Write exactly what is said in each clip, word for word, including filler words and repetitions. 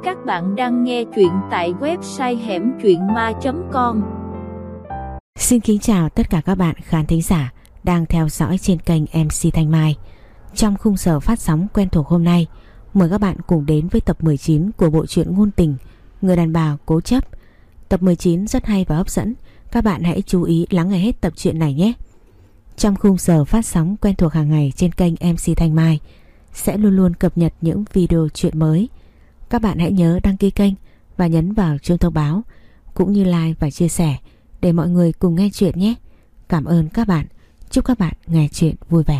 Các bạn đang nghe truyện tại website hẻm truyện ma chấm com. Xin kính chào tất cả các bạn khán thính giả đang theo dõi trên kênh em xê Thanh Mai. Trong khung giờ phát sóng quen thuộc hôm nay, mời các bạn cùng đến với tập mười chín của bộ truyện ngôn tình Người đàn bà cố chấp. Tập mười chín rất hay và hấp dẫn, các bạn hãy chú ý lắng nghe hết tập truyện này nhé. Trong khung giờ phát sóng quen thuộc hàng ngày trên kênh em xê Thanh Mai sẽ luôn luôn cập nhật những video truyện mới. Các bạn hãy nhớ đăng ký kênh và nhấn vào chuông thông báo, cũng như like và chia sẻ để mọi người cùng nghe chuyện nhé. Cảm ơn các bạn. Chúc các bạn nghe chuyện vui vẻ.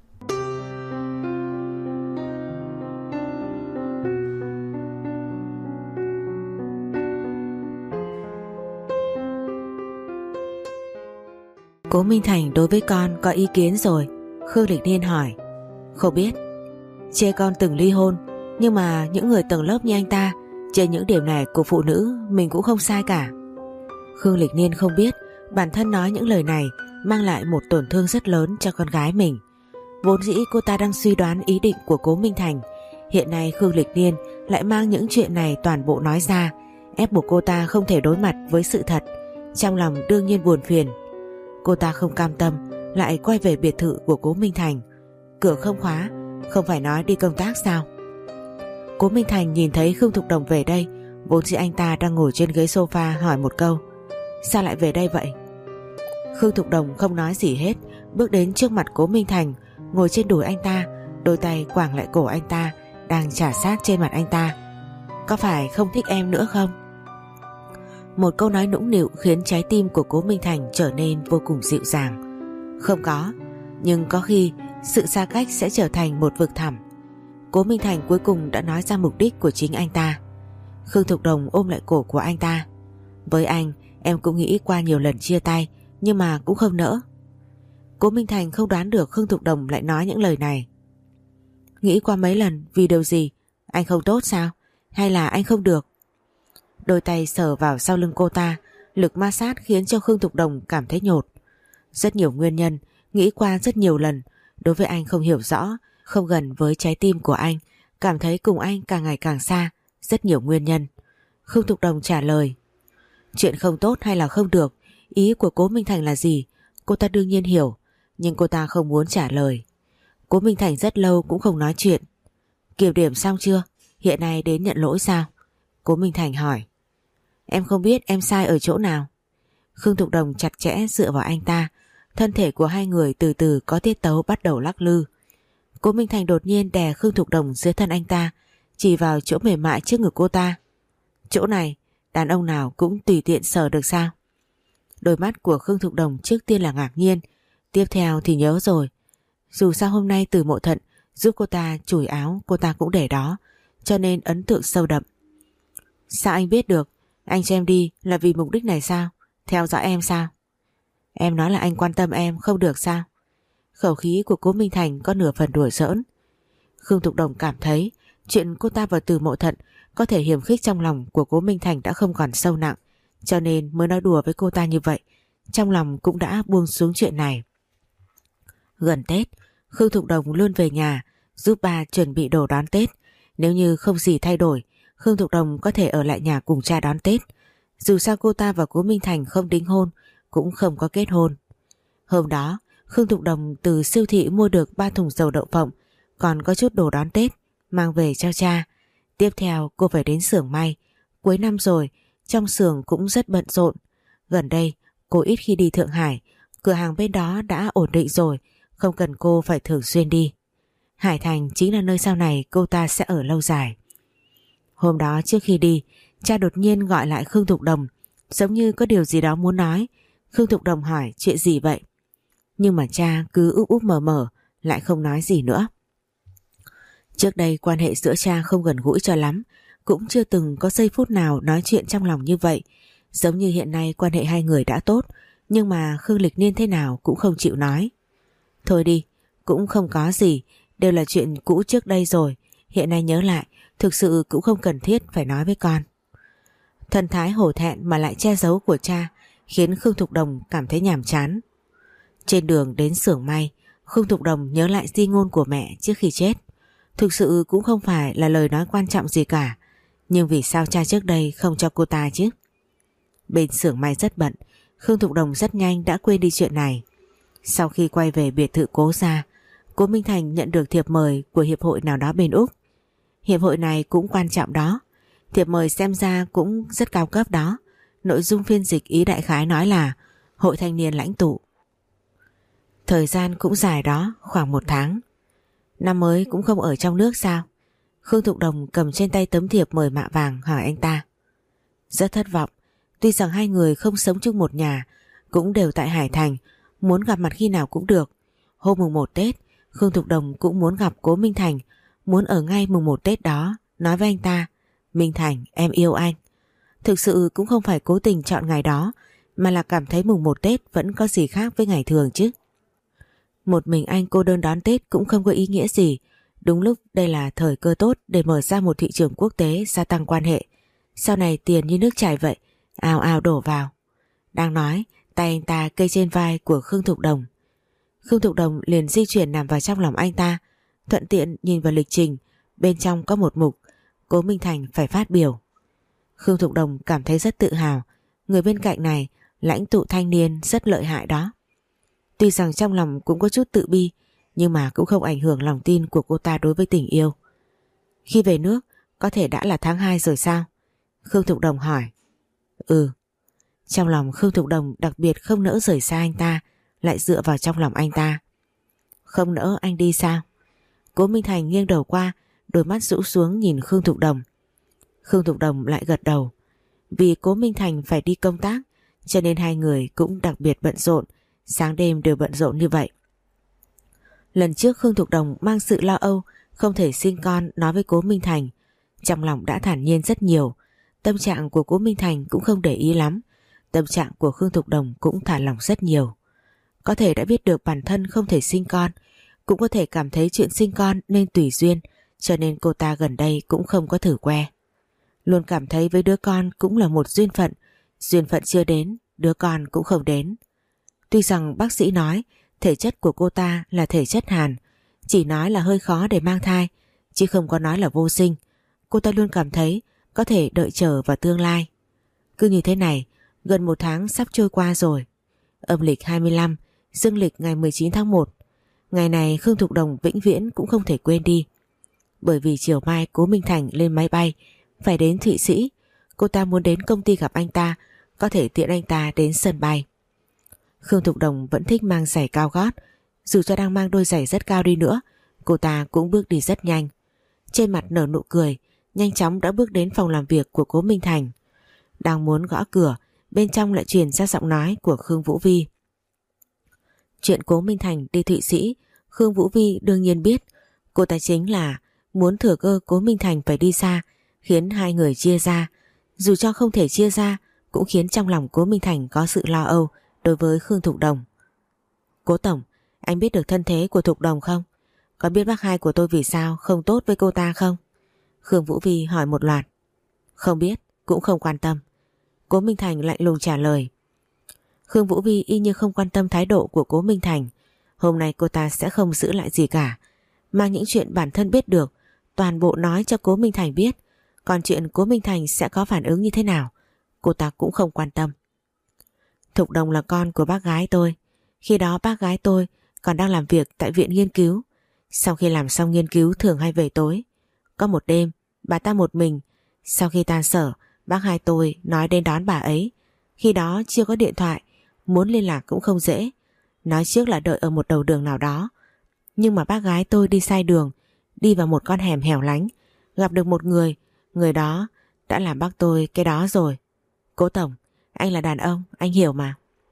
Cố Minh Thành đối với con có ý kiến rồi? Khương Lịch Niên hỏi. Không biết. Chê con từng ly hôn, nhưng mà những người tầng lớp như anh ta trên những điểm này của phụ nữ mình cũng không sai cả. Khương Lịch Niên không biết bản thân nói những lời này mang lại một tổn thương rất lớn cho con gái mình. Vốn dĩ cô ta đang suy đoán ý định của Cố Minh Thành, hiện nay Khương Lịch Niên lại mang những chuyện này toàn bộ nói ra, ép buộc cô ta không thể đối mặt với sự thật. Trong lòng đương nhiên buồn phiền. Cô ta không cam tâm, lại quay về biệt thự của Cố Minh Thành. Cửa không khóa, không phải nói đi công tác sao? Cố Minh Thành nhìn thấy Khương Thục Đồng về đây, vốn dĩ anh ta đang ngồi trên ghế sofa hỏi một câu: sao lại về đây vậy? Khương Thục Đồng không nói gì hết, bước đến trước mặt Cố Minh Thành, ngồi trên đùi anh ta, đôi tay quàng lại cổ anh ta, đang chà sát trên mặt anh ta. Có phải không thích em nữa không? Một câu nói nũng nịu khiến trái tim của Cố Minh Thành trở nên vô cùng dịu dàng. Không có, nhưng có khi sự xa cách sẽ trở thành một vực thẳm. Cố Minh Thành cuối cùng đã nói ra mục đích của chính anh ta. Khương Thục Đồng ôm lại cổ của anh ta. Với anh, em cũng nghĩ qua nhiều lần chia tay, nhưng mà cũng không nỡ. Cố Minh Thành không đoán được Khương Thục Đồng lại nói những lời này. Nghĩ qua mấy lần vì điều gì? Anh không tốt sao? Hay là anh không được? Đôi tay sờ vào sau lưng cô ta, lực ma sát khiến cho Khương Thục Đồng cảm thấy nhột. Rất nhiều nguyên nhân, nghĩ qua rất nhiều lần. Đối với anh không hiểu rõ, không gần với trái tim của anh, cảm thấy cùng anh càng ngày càng xa. Rất nhiều nguyên nhân. Khương Thục Đồng trả lời. Chuyện không tốt hay là không được, ý của Cố Minh Thành là gì? Cô ta đương nhiên hiểu, nhưng cô ta không muốn trả lời. Cố Minh Thành rất lâu cũng không nói chuyện. Kiểm điểm xong chưa? Hiện nay đến nhận lỗi sao? Cố Minh Thành hỏi. Em không biết em sai ở chỗ nào. Khương Thục Đồng chặt chẽ dựa vào anh ta. Thân thể của hai người từ từ có tiết tấu bắt đầu lắc lư. Cố Minh Thành đột nhiên đè Khương Thục Đồng dưới thân anh ta, chỉ vào chỗ mềm mại trước ngực cô ta. Chỗ này đàn ông nào cũng tùy tiện sờ được sao? Đôi mắt của Khương Thục Đồng trước tiên là ngạc nhiên, tiếp theo thì nhớ rồi. Dù sao hôm nay Từ Mộ Thận giúp cô ta chùi áo, cô ta cũng để đó, cho nên ấn tượng sâu đậm. Sao anh biết được? Anh cho em đi là vì mục đích này sao? Theo dõi em sao? Em nói là anh quan tâm em không được sao? Khẩu khí của Cố Minh Thành có nửa phần đùa giỡn. Khương Thục Đồng cảm thấy chuyện cô ta và Từ Mộ Thận có thể hiềm khích trong lòng của Cố Minh Thành đã không còn sâu nặng, cho nên mới nói đùa với cô ta như vậy. Trong lòng cũng đã buông xuống chuyện này. Gần Tết, Khương Thục Đồng luôn về nhà giúp ba chuẩn bị đồ đón Tết. Nếu như không gì thay đổi, Khương Thục Đồng có thể ở lại nhà cùng cha đón Tết. Dù sao cô ta và Cố Minh Thành không đính hôn, cũng không có kết hôn. Hôm đó, Khương Thục Đồng từ siêu thị mua được ba thùng dầu đậu phộng, còn có chút đồ đón Tết, mang về cho cha. Tiếp theo cô phải đến xưởng may. Cuối năm rồi, trong xưởng cũng rất bận rộn. Gần đây, cô ít khi đi Thượng Hải, cửa hàng bên đó đã ổn định rồi, không cần cô phải thường xuyên đi. Hải Thành chính là nơi sau này cô ta sẽ ở lâu dài. Hôm đó trước khi đi, cha đột nhiên gọi lại Khương Thục Đồng, giống như có điều gì đó muốn nói. Khương Thục Đồng hỏi chuyện gì vậy? Nhưng mà cha cứ úp úp mở mở, lại không nói gì nữa. Trước đây quan hệ giữa cha không gần gũi cho lắm, cũng chưa từng có giây phút nào nói chuyện trong lòng như vậy. Giống như hiện nay quan hệ hai người đã tốt, nhưng mà Khương Lịch Niên thế nào cũng không chịu nói. Thôi đi, cũng không có gì, đều là chuyện cũ trước đây rồi, hiện nay nhớ lại, thực sự cũng không cần thiết phải nói với con. Thần thái hổ thẹn mà lại che giấu của cha khiến Khương Thục Đồng cảm thấy nhàm chán. Trên đường đến xưởng may, Khương Thục Đồng nhớ lại di ngôn của mẹ trước khi chết. Thực sự cũng không phải là lời nói quan trọng gì cả, Nhưng vì sao cha trước đây không cho cô ta chứ? Bên xưởng may rất bận, Khương Thục Đồng rất nhanh đã quên đi chuyện này. Sau khi quay về biệt thự Cố gia, Cố Minh Thành nhận được thiệp mời của hiệp hội nào đó bên Úc. Hiệp hội này cũng quan trọng đó. Thiệp mời xem ra cũng rất cao cấp đó. Nội dung phiên dịch ý đại khái nói là Hội thanh niên lãnh tụ. Thời gian cũng dài đó, khoảng một tháng. Năm mới cũng không ở trong nước sao? Khương Thục Đồng cầm trên tay tấm thiệp mời mạ vàng hỏi anh ta. Rất thất vọng. Tuy rằng hai người không sống chung một nhà, cũng đều tại Hải Thành, muốn gặp mặt khi nào cũng được. Hôm mùng một Tết, Khương Thục Đồng cũng muốn gặp Cố Minh Thành, muốn ở ngay mùng một Tết đó, nói với anh ta, Minh Thành, em yêu anh. Thực sự cũng không phải cố tình chọn ngày đó, mà là cảm thấy mùng một Tết vẫn có gì khác với ngày thường chứ. Một mình anh cô đơn đón Tết cũng không có ý nghĩa gì. Đúng lúc đây là thời cơ tốt để mở ra một thị trường quốc tế, gia tăng quan hệ. Sau này tiền như nước chảy vậy, ào ào đổ vào. Đang nói, tay anh ta cây trên vai của Khương Thục Đồng. Khương Thục Đồng liền di chuyển nằm vào trong lòng anh ta, thuận tiện nhìn vào lịch trình. Bên trong có một mục Cố Minh Thành phải phát biểu. Khương Thục Đồng cảm thấy rất tự hào. Người bên cạnh này, lãnh tụ thanh niên rất lợi hại đó. Tuy rằng trong lòng cũng có chút tự bi, nhưng mà cũng không ảnh hưởng lòng tin của cô ta đối với tình yêu. Khi về nước, có thể đã là tháng hai rồi sao? Khương Thục Đồng hỏi. Ừ. Trong lòng Khương Thục Đồng đặc biệt không nỡ rời xa anh ta, lại dựa vào trong lòng anh ta. Không nỡ anh đi sao? Cố Minh Thành nghiêng đầu qua, đôi mắt rũ xuống nhìn Khương Thục Đồng. Khương Thục Đồng lại gật đầu. Vì Cố Minh Thành phải đi công tác, cho nên hai người cũng đặc biệt bận rộn, sáng đêm đều bận rộn như vậy. Lần trước Khương Thục Đồng mang sự lo âu không thể sinh con nói với Cố Minh Thành, trong lòng đã thản nhiên rất nhiều. Tâm trạng của Cố Minh Thành cũng không để ý lắm, tâm trạng của Khương Thục Đồng cũng thả lỏng rất nhiều. Có thể đã biết được bản thân không thể sinh con, cũng có thể cảm thấy chuyện sinh con nên tùy duyên, cho nên cô ta gần đây cũng không có thử que. Luôn cảm thấy với đứa con cũng là một duyên phận, duyên phận chưa đến, đứa con cũng không đến. Tuy rằng bác sĩ nói thể chất của cô ta là thể chất hàn, chỉ nói là hơi khó để mang thai, chứ không có nói là vô sinh. Cô ta luôn cảm thấy có thể đợi chờ vào tương lai. Cứ như thế này, gần một tháng sắp trôi qua rồi. Âm lịch hai mươi lăm, dương lịch ngày mười chín tháng một. Ngày này Khương Thục Đồng vĩnh viễn cũng không thể quên đi. Bởi vì chiều mai Cố Minh Thành lên máy bay, phải đến Thụy Sĩ. Cô ta muốn đến công ty gặp anh ta, có thể tiện anh ta đến sân bay. Khương Thục Đồng vẫn thích mang giày cao gót, dù cho đang mang đôi giày rất cao đi nữa, cô ta cũng bước đi rất nhanh. Trên mặt nở nụ cười, nhanh chóng đã bước đến phòng làm việc của Cố Minh Thành. Đang muốn gõ cửa, bên trong lại truyền ra giọng nói của Khương Vũ Vi. Chuyện Cố Minh Thành đi Thụy Sĩ, Khương Vũ Vi đương nhiên biết. Cô ta chính là muốn thừa cơ Cố Minh Thành phải đi xa, khiến hai người chia ra. Dù cho không thể chia ra, cũng khiến trong lòng Cố Minh Thành có sự lo âu đối với Khương Thục Đồng. Cố Tổng, anh biết được thân thế của Thục Đồng không? Có biết bác hai của tôi vì sao không tốt với cô ta không? Khương Vũ Vi hỏi một loạt. Không biết, cũng không quan tâm. Cố Minh Thành lạnh lùng trả lời. Khương Vũ Vi y như không quan tâm thái độ của Cố Minh Thành. Hôm nay cô ta sẽ không giữ lại gì cả, mang những chuyện bản thân biết được toàn bộ nói cho Cố Minh Thành biết. Còn chuyện Cố Minh Thành sẽ có phản ứng như thế nào, cô ta cũng không quan tâm. Thục Đồng là con của bác gái tôi. Khi đó bác gái tôi còn đang làm việc tại viện nghiên cứu. Sau khi làm xong nghiên cứu thường hay về tối. Có một đêm bà ta một mình. Sau khi tan sở, bác hai tôi nói đến đón bà ấy. Khi đó chưa có điện thoại, muốn liên lạc cũng không dễ. Nói trước là đợi ở một đầu đường nào đó. Nhưng mà bác gái tôi đi sai đường, đi vào một con hẻm hẻo lánh, gặp được một người. Người đó đã làm bác tôi cái đó rồi. Cố Tổng, anh là đàn ông, anh hiểu mà.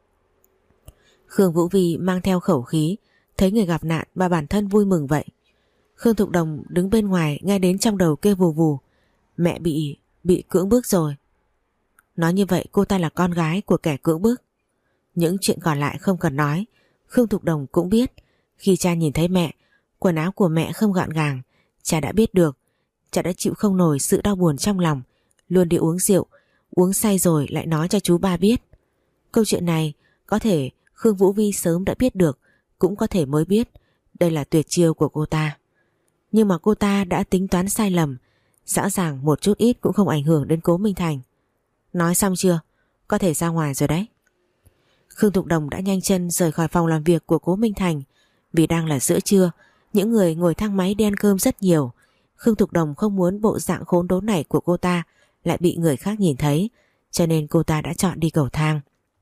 Khương Vũ Vi mang theo khẩu khí, thấy người gặp nạn và bản thân vui mừng vậy. Khương Thục Đồng đứng bên ngoài nghe đến trong đầu kêu vù vù. Mẹ bị, bị cưỡng bức rồi. Nói như vậy cô ta là con gái của kẻ cưỡng bức. Những chuyện còn lại không cần nói, Khương Thục Đồng cũng biết. Khi cha nhìn thấy mẹ, quần áo của mẹ không gọn gàng, cha đã biết được. Cha đã chịu không nổi sự đau buồn trong lòng, luôn đi uống rượu, uống say rồi lại nói cho chú ba biết. Câu chuyện này có thể Khương Vũ Vi sớm đã biết được, cũng có thể mới biết. Đây là tuyệt chiêu của cô ta. Nhưng mà cô ta đã tính toán sai lầm. Rõ ràng một chút ít cũng không ảnh hưởng đến Cố Minh Thành. Nói xong chưa? Có thể ra ngoài rồi đấy. Khương Thục Đồng đã nhanh chân rời khỏi phòng làm việc của Cố Minh Thành. Vì đang là giữa trưa, những người ngồi thang máy đi ăn cơm rất nhiều. Khương Thục Đồng không muốn bộ dạng khốn đốn này của cô ta lại bị người khác nhìn thấy, cho nên cô ta đã chọn đi cầu thang.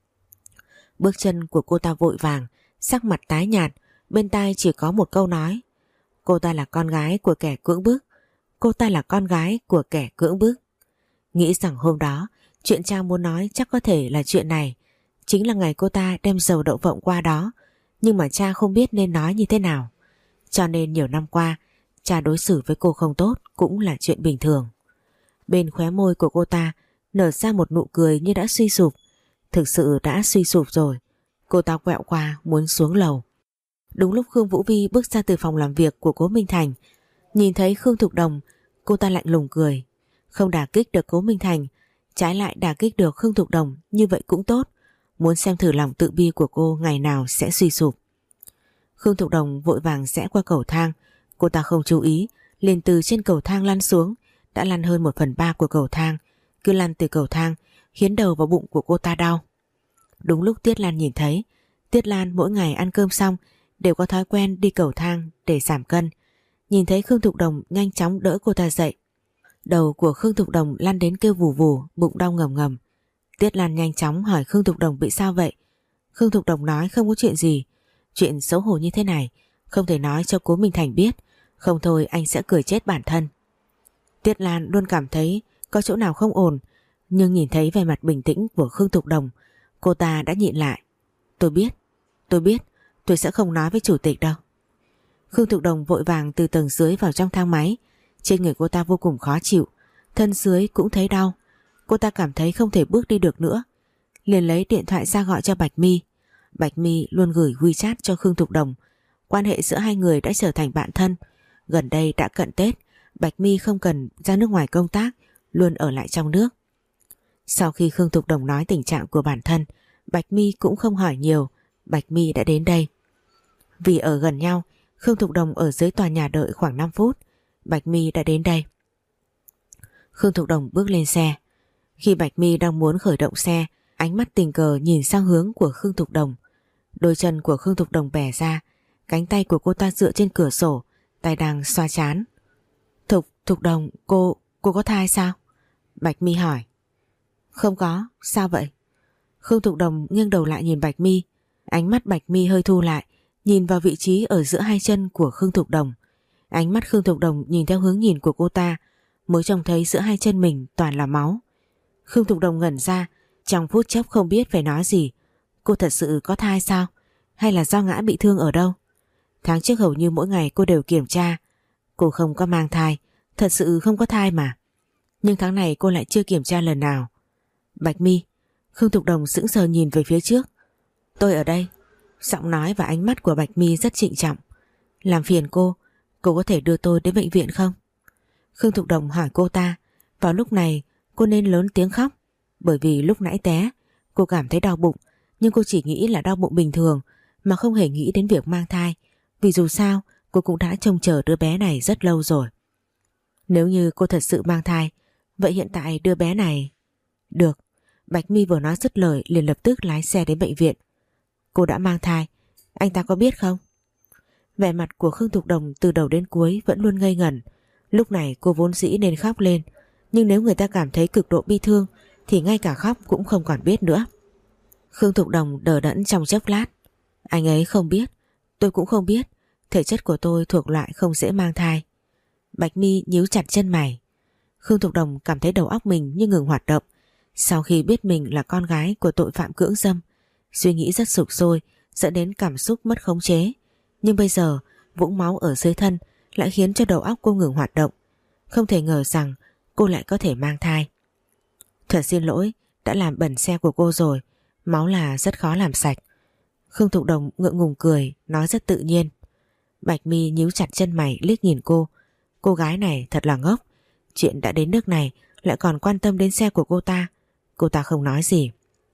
Bước chân của cô ta vội vàng, sắc mặt tái nhạt, bên tai chỉ có một câu nói. Cô ta là con gái của kẻ cưỡng bức. Cô ta là con gái của kẻ cưỡng bức. Nghĩ rằng hôm đó, chuyện cha muốn nói chắc có thể là chuyện này. Chính là ngày cô ta đem dầu đậu phộng qua đó, nhưng mà cha không biết nên nói như thế nào. Cho nên nhiều năm qua, cha đối xử với cô không tốt cũng là chuyện bình thường. Bên khóe môi của cô ta nở ra một nụ cười như đã suy sụp. Thực sự đã suy sụp rồi. Cô ta quẹo qua muốn xuống lầu. Đúng lúc Khương Vũ Vi bước ra từ phòng làm việc của Cố Minh Thành, nhìn thấy Khương Thục Đồng, cô ta lạnh lùng cười. Không đả kích được Cố Minh Thành, trái lại đả kích được Khương Thục Đồng, như vậy cũng tốt. Muốn xem thử lòng tự bi của cô ngày nào sẽ suy sụp. Khương Thục Đồng vội vàng rẽ qua cầu thang. Cô ta không chú ý, liền từ trên cầu thang lăn xuống. Đã lăn hơn một phần ba của cầu thang. Cứ lăn từ cầu thang khiến đầu và bụng của cô ta đau. Đúng lúc Tiết Lan nhìn thấy. Tiết Lan mỗi ngày ăn cơm xong đều có thói quen đi cầu thang để giảm cân. Nhìn thấy Khương Thục Đồng nhanh chóng đỡ cô ta dậy. Đầu của Khương Thục Đồng lăn đến kêu vù vù, bụng đau ngầm ngầm. Tiết Lan nhanh chóng hỏi Khương Thục Đồng bị sao vậy. Khương Thục Đồng nói không có chuyện gì. Chuyện xấu hổ như thế này không thể nói cho Cố Minh Thành biết, không thôi anh sẽ cười chết bản thân. Tiết Lan luôn cảm thấy có chỗ nào không ổn, nhưng nhìn thấy vẻ mặt bình tĩnh của Khương Thục Đồng, cô ta đã nhịn lại. Tôi biết, tôi biết, tôi sẽ không nói với chủ tịch đâu. Khương Thục Đồng vội vàng từ tầng dưới vào trong thang máy. Trên người cô ta vô cùng khó chịu, thân dưới cũng thấy đau. Cô ta cảm thấy không thể bước đi được nữa, liền lấy điện thoại ra gọi cho Bạch My. Bạch My luôn gửi WeChat cho Khương Thục Đồng. Quan hệ giữa hai người đã trở thành bạn thân. Gần đây đã cận Tết, Bạch My không cần ra nước ngoài công tác, luôn ở lại trong nước. Sau khi Khương Thục Đồng nói tình trạng của bản thân, Bạch My cũng không hỏi nhiều. Bạch My đã đến đây. Vì ở gần nhau, Khương Thục Đồng ở dưới tòa nhà đợi khoảng năm phút. Bạch My đã đến đây. Khương Thục Đồng bước lên xe. Khi Bạch My đang muốn khởi động xe, ánh mắt tình cờ nhìn sang hướng của Khương Thục Đồng. Đôi chân của Khương Thục Đồng bẻ ra, cánh tay của cô ta dựa trên cửa sổ, tay đang xoa trán. Thục, Thục Đồng, cô, cô có thai sao? Bạch My hỏi. Không có, sao vậy? Khương Thục Đồng nghiêng đầu lại nhìn Bạch My. Ánh mắt Bạch My hơi thu lại, nhìn vào vị trí ở giữa hai chân của Khương Thục Đồng. Ánh mắt Khương Thục Đồng nhìn theo hướng nhìn của cô ta, mới trông thấy giữa hai chân mình toàn là máu. Khương Thục Đồng ngẩn ra, trong phút chốc không biết phải nói gì. Cô thật sự có thai sao? Hay là do ngã bị thương ở đâu? Tháng trước hầu như mỗi ngày cô đều kiểm tra. Cô không có mang thai, thật sự không có thai mà. Nhưng tháng này cô lại chưa kiểm tra lần nào. Bạch My. Khương Thục Đồng sững sờ nhìn về phía trước. Tôi ở đây. Giọng nói và ánh mắt của Bạch My rất trịnh trọng. Làm phiền cô, cô có thể đưa tôi đến bệnh viện không? Khương Thục Đồng hỏi cô ta. Vào lúc này cô nên lớn tiếng khóc, bởi vì lúc nãy té cô cảm thấy đau bụng, nhưng cô chỉ nghĩ là đau bụng bình thường mà không hề nghĩ đến việc mang thai, vì dù sao cô cũng đã trông chờ đứa bé này rất lâu rồi. Nếu như cô thật sự mang thai, vậy hiện tại đứa bé này... Được. Bạch My vừa nói dứt lời liền lập tức lái xe đến bệnh viện. Cô đã mang thai, anh ta có biết không? Vẻ mặt của Khương Thục Đồng từ đầu đến cuối vẫn luôn ngây ngẩn. Lúc này cô vốn dĩ nên khóc lên, nhưng nếu người ta cảm thấy cực độ bi thương thì ngay cả khóc cũng không còn biết nữa. Khương Thục Đồng đờ đẫn trong chốc lát. Anh ấy không biết, tôi cũng không biết. Thể chất của tôi thuộc loại không dễ mang thai. Bạch My nhíu chặt chân mày. Khương Thục Đồng cảm thấy đầu óc mình như ngừng hoạt động. Sau khi biết mình là con gái của tội phạm cưỡng dâm, suy nghĩ rất sục sôi, dẫn đến cảm xúc mất khống chế. Nhưng bây giờ vũng máu ở dưới thân lại khiến cho đầu óc cô ngừng hoạt động. Không thể ngờ rằng cô lại có thể mang thai. Thật xin lỗi, đã làm bẩn xe của cô rồi. Máu là rất khó làm sạch. Khương Thục Đồng ngượng ngùng cười, nói rất tự nhiên. Bạch My nhíu chặt chân mày liếc nhìn cô. Cô gái này thật là ngốc. Chuyện đã đến nước này lại còn quan tâm đến xe của cô ta. Cô ta không nói gì.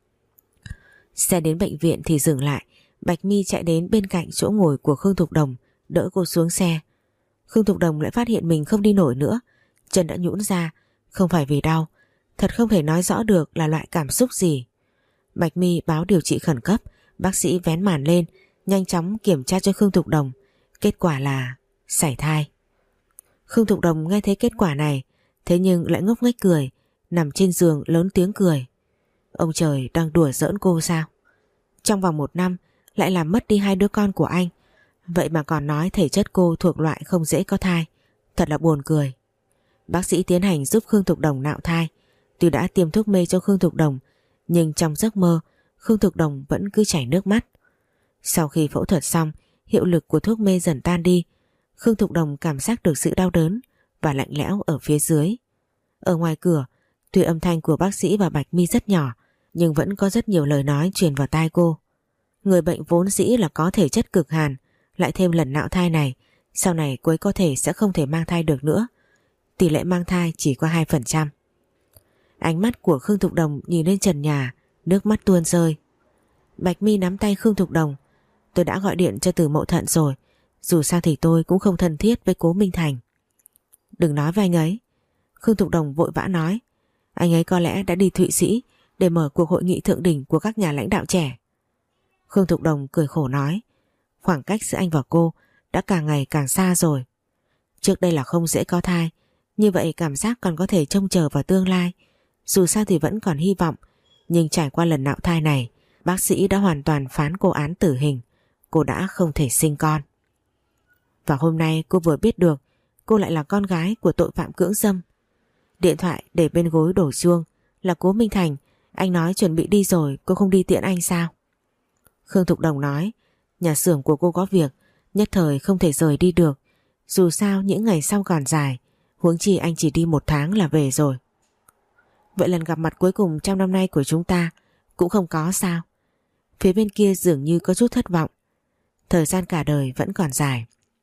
Xe đến bệnh viện thì dừng lại. Bạch My chạy đến bên cạnh chỗ ngồi của Khương Thục Đồng, đỡ cô xuống xe. Khương Thục Đồng lại phát hiện mình không đi nổi nữa, Chân đã nhũn ra, không phải vì đau, thật không thể nói rõ được là loại cảm xúc gì. Bạch My báo điều trị khẩn cấp, bác sĩ vén màn lên, nhanh chóng kiểm tra cho Khương Thục Đồng. Kết quả là sảy thai. Khương Thục Đồng nghe thấy kết quả này, thế nhưng lại ngốc nghếch cười, nằm trên giường lớn tiếng cười. Ông trời đang đùa giỡn cô sao? Trong vòng một năm lại làm mất đi hai đứa con của anh, vậy mà còn nói thể chất cô thuộc loại không dễ có thai, thật là buồn cười. Bác sĩ tiến hành giúp Khương Thục Đồng nạo thai. Tuy đã tiêm thuốc mê cho Khương Thục Đồng, nhưng trong giấc mơ Khương Thục Đồng vẫn cứ chảy nước mắt. Sau khi phẫu thuật xong, hiệu lực của thuốc mê dần tan đi, Khương Thục Đồng cảm giác được sự đau đớn và lạnh lẽo ở phía dưới. Ở ngoài cửa, tuy âm thanh của bác sĩ và Bạch My rất nhỏ, nhưng vẫn có rất nhiều lời nói truyền vào tai cô. Người bệnh vốn dĩ là có thể chất cực hàn, lại thêm lần nạo thai này, sau này cô ấy có thể sẽ không thể mang thai được nữa. Tỷ lệ mang thai chỉ có hai phần trăm. Ánh mắt của Khương Thục Đồng nhìn lên trần nhà, nước mắt tuôn rơi. Bạch My nắm tay Khương Thục Đồng. Tôi đã gọi điện cho Từ Mậu Thận rồi, dù sao thì tôi cũng không thân thiết với Cố Minh Thành. Đừng nói với anh ấy. Khương Thục Đồng vội vã nói. Anh ấy có lẽ đã đi Thụy Sĩ để mở cuộc hội nghị thượng đỉnh của các nhà lãnh đạo trẻ. Khương Thục Đồng cười khổ nói. Khoảng cách giữa anh và cô đã càng ngày càng xa rồi. Trước đây là không dễ có thai, như vậy cảm giác còn có thể trông chờ vào tương lai. Dù sao thì vẫn còn hy vọng, nhưng trải qua lần nạo thai này, bác sĩ đã hoàn toàn phán cô án tử hình. Cô đã không thể sinh con. Và hôm nay cô vừa biết được cô lại là con gái của tội phạm cưỡng dâm. Điện thoại để bên gối đổ chuông là Cố Minh Thành. Anh nói chuẩn bị đi rồi, cô không đi tiễn anh sao? Khương Thục Đồng nói, nhà xưởng của cô có việc, nhất thời không thể rời đi được. Dù sao những ngày sau còn dài, huống chi anh chỉ đi một tháng là về rồi. Vậy lần gặp mặt cuối cùng trong năm nay của chúng ta cũng không có sao? Phía bên kia dường như có chút thất vọng. Thời gian cả đời vẫn còn dài.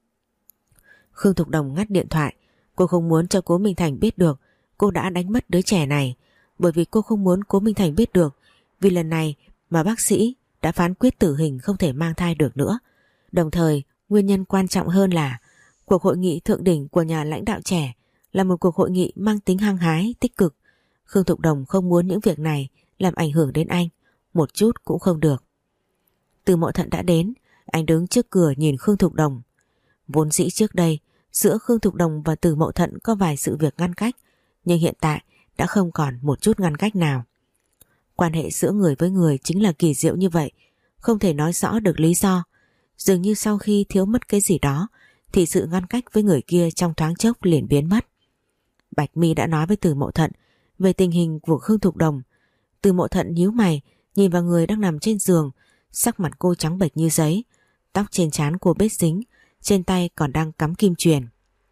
Khương Thục Đồng ngắt điện thoại. Cô không muốn cho Cố Minh Thành biết được cô đã đánh mất đứa trẻ này, bởi vì cô không muốn Cố Minh Thành biết được, vì lần này mà bác sĩ đã phán quyết tử hình không thể mang thai được nữa. Đồng thời, nguyên nhân quan trọng hơn là cuộc hội nghị thượng đỉnh của nhà lãnh đạo trẻ là một cuộc hội nghị mang tính hăng hái, tích cực. Khương Thục Đồng không muốn những việc này làm ảnh hưởng đến anh, một chút cũng không được. Từ Mậu Thận đã đến, anh đứng trước cửa nhìn Khương Thục Đồng. Vốn dĩ trước đây, giữa Khương Thục Đồng và Từ Mậu Thận có vài sự việc ngăn cách, nhưng hiện tại đã không còn một chút ngăn cách nào. Quan hệ giữa người với người chính là kỳ diệu như vậy, không thể nói rõ được lý do. Dường như sau khi thiếu mất cái gì đó, thì sự ngăn cách với người kia trong thoáng chốc liền biến mất. Bạch My đã nói với Từ Mậu Thận về tình hình của Khương Thục Đồng. Từ Mậu Thận nhíu mày, nhìn vào người đang nằm trên giường, sắc mặt cô trắng bệch như giấy, tóc trên trán cô bết dính, trên tay còn đang cắm kim chuyền.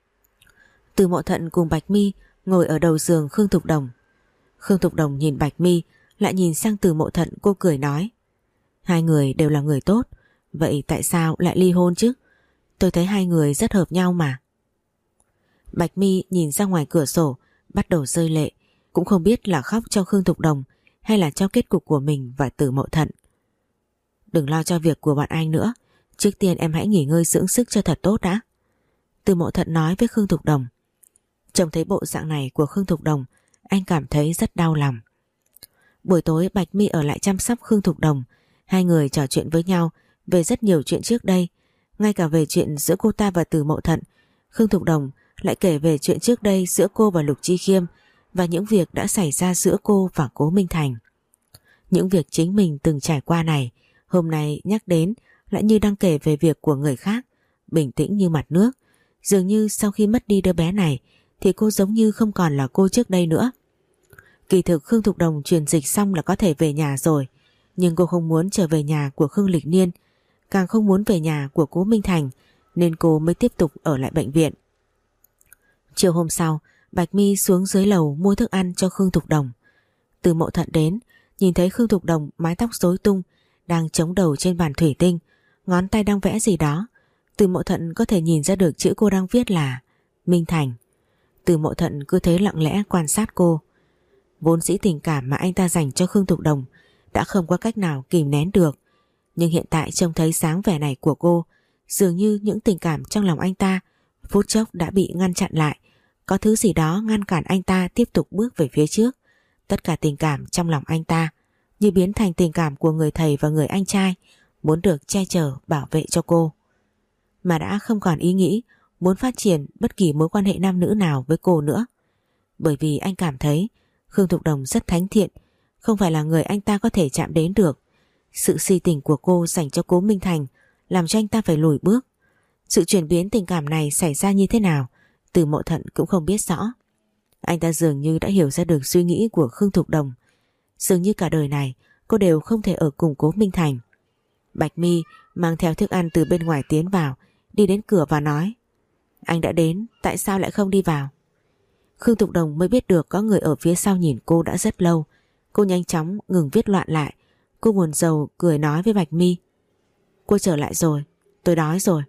Từ Mậu Thận cùng Bạch My ngồi ở đầu giường Khương Thục Đồng. Khương Thục Đồng nhìn Bạch My, lại nhìn sang Từ Mậu Thận, cô cười nói: hai người đều là người tốt, vậy tại sao lại ly hôn chứ? Tôi thấy hai người rất hợp nhau mà. Bạch My nhìn ra ngoài cửa sổ, bắt đầu rơi lệ, cũng không biết là khóc cho Khương Thục Đồng hay là cho kết cục của mình và Từ Mậu Thận. Đừng lo cho việc của bọn anh nữa, trước tiên em hãy nghỉ ngơi dưỡng sức cho thật tốt đã. Từ Mậu Thận nói với Khương Thục Đồng. Trông thấy bộ dạng này của Khương Thục Đồng, anh cảm thấy rất đau lòng. Buổi tối Bạch My ở lại chăm sóc Khương Thục Đồng. Hai người trò chuyện với nhau về rất nhiều chuyện trước đây, ngay cả về chuyện giữa cô ta và Từ Mậu Thận. Khương Thục Đồng lại kể về chuyện trước đây giữa cô và Lục Chi Khiêm và những việc đã xảy ra giữa cô và Cố Minh Thành. Những việc chính mình từng trải qua này, hôm nay nhắc đến lại như đang kể về việc của người khác, bình tĩnh như mặt nước. Dường như sau khi mất đi đứa bé này thì cô giống như không còn là cô trước đây nữa. Kỳ thực Khương Thục Đồng truyền dịch xong là có thể về nhà rồi, nhưng cô không muốn trở về nhà của Khương Lịch Niên, càng không muốn về nhà của Cố Minh Thành, nên cô mới tiếp tục ở lại bệnh viện. Chiều hôm sau, Bạch My xuống dưới lầu mua thức ăn cho Khương Thục Đồng. Từ Mậu Thận đến, nhìn thấy Khương Thục Đồng mái tóc rối tung, đang chống đầu trên bàn thủy tinh, ngón tay đang vẽ gì đó. Từ Mậu Thận có thể nhìn ra được chữ cô đang viết là Minh Thành. Từ Mậu Thận cứ thế lặng lẽ quan sát cô. Vốn dĩ tình cảm mà anh ta dành cho Khương Thục Đồng đã không có cách nào kìm nén được, nhưng hiện tại trông thấy sáng vẻ này của cô, dường như những tình cảm trong lòng anh ta phút chốc đã bị ngăn chặn lại, Có thứ gì đó ngăn cản anh ta tiếp tục bước về phía trước. Tất cả tình cảm trong lòng anh ta như biến thành tình cảm của người thầy và người anh trai, muốn được che chở bảo vệ cho cô. Mà đã không còn ý nghĩ muốn phát triển bất kỳ mối quan hệ nam nữ nào với cô nữa. Bởi vì anh cảm thấy Khương Thục Đồng rất thánh thiện, không phải là người anh ta có thể chạm đến được. Sự si tình của cô dành cho Cố Minh Thành làm cho anh ta phải lùi bước. Sự chuyển biến tình cảm này xảy ra như thế nào, Từ Mậu Thận cũng không biết rõ. Anh ta dường như đã hiểu ra được suy nghĩ của Khương Thục Đồng. Dường như cả đời này cô đều không thể ở cùng Cố Minh Thành. Bạch Mi mang theo thức ăn từ bên ngoài tiến vào, đi đến cửa và nói: anh đã đến, tại sao lại không đi vào? Khương Thục Đồng mới biết được có người ở phía sau nhìn cô đã rất lâu. Cô nhanh chóng ngừng viết loạn lại. Cô buồn rầu cười nói với Bạch Mi: cô trở lại rồi, tôi đói rồi.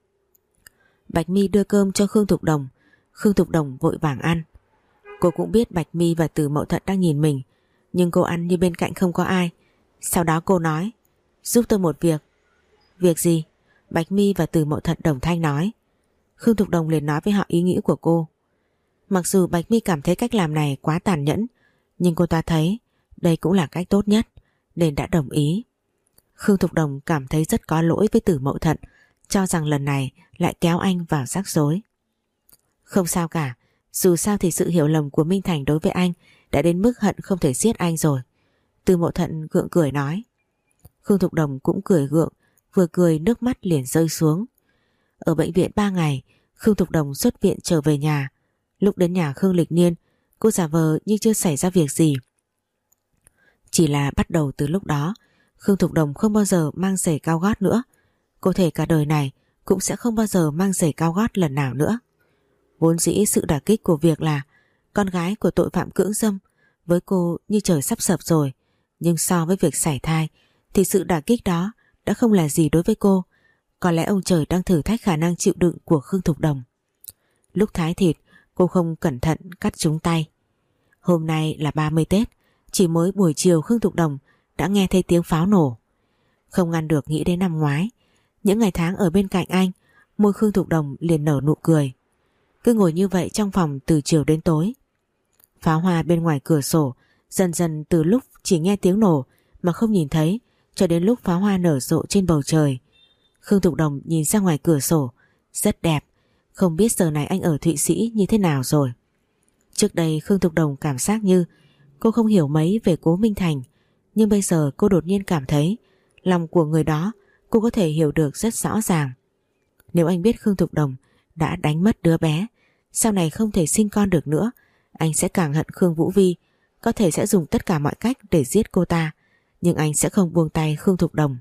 Bạch Mi đưa cơm cho Khương Thục Đồng. Khương Thục Đồng vội vàng ăn. Cô cũng biết Bạch Mi và Từ Mậu Thận đang nhìn mình, nhưng cô ăn như bên cạnh không có ai. Sau đó cô nói: giúp tôi một việc. Việc gì? Bạch Mi và Từ Mậu Thận đồng thanh nói. Khương Thục Đồng liền nói với họ ý nghĩ của cô. Mặc dù Bạch Mi cảm thấy cách làm này quá tàn nhẫn, nhưng cô ta thấy đây cũng là cách tốt nhất nên đã đồng ý. Khương Thục Đồng cảm thấy rất có lỗi với Từ Mậu Thận, cho rằng lần này lại kéo anh vào rắc rối. Không sao cả, dù sao thì sự hiểu lầm của Minh Thành đối với anh đã đến mức hận không thể giết anh rồi. Từ Mậu Thận gượng cười nói. Khương Thục Đồng cũng cười gượng, vừa cười nước mắt liền rơi xuống. Ở bệnh viện ba ngày, Khương Thục Đồng xuất viện trở về nhà. Lúc đến nhà Khương Lịch Niên, cô giả vờ như chưa xảy ra việc gì. Chỉ là bắt đầu từ lúc đó, Khương Thục Đồng không bao giờ mang giày cao gót nữa. Cô thể cả đời này cũng sẽ không bao giờ mang giày cao gót lần nào nữa. Vốn dĩ sự đả kích của việc là con gái của tội phạm cưỡng dâm với cô như trời sắp sập rồi. Nhưng so với việc sảy thai thì sự đả kích đó đã không là gì đối với cô. Có lẽ ông trời đang thử thách khả năng chịu đựng của Khương Thục Đồng. Lúc thái thịt, cô không cẩn thận cắt trúng tay. Hôm nay là ba mươi Tết, chỉ mới buổi chiều Khương Thục Đồng đã nghe thấy tiếng pháo nổ. Không ngăn được nghĩ đến năm ngoái, những ngày tháng ở bên cạnh anh, môi Khương Thục Đồng liền nở nụ cười. Cứ ngồi như vậy trong phòng từ chiều đến tối. Pháo hoa bên ngoài cửa sổ dần dần từ lúc chỉ nghe tiếng nổ mà không nhìn thấy, cho đến lúc pháo hoa nở rộ trên bầu trời. Khương Thục Đồng nhìn ra ngoài cửa sổ, rất đẹp. Không biết giờ này anh ở Thụy Sĩ như thế nào rồi. Trước đây Khương Thục Đồng cảm giác như cô không hiểu mấy về Cố Minh Thành, nhưng bây giờ cô đột nhiên cảm thấy lòng của người đó cô có thể hiểu được rất rõ ràng. Nếu anh biết Khương Thục Đồng đã đánh mất đứa bé, sau này không thể sinh con được nữa, anh sẽ càng hận Khương Vũ Vi, có thể sẽ dùng tất cả mọi cách để giết cô ta, nhưng anh sẽ không buông tay Khương Thục Đồng.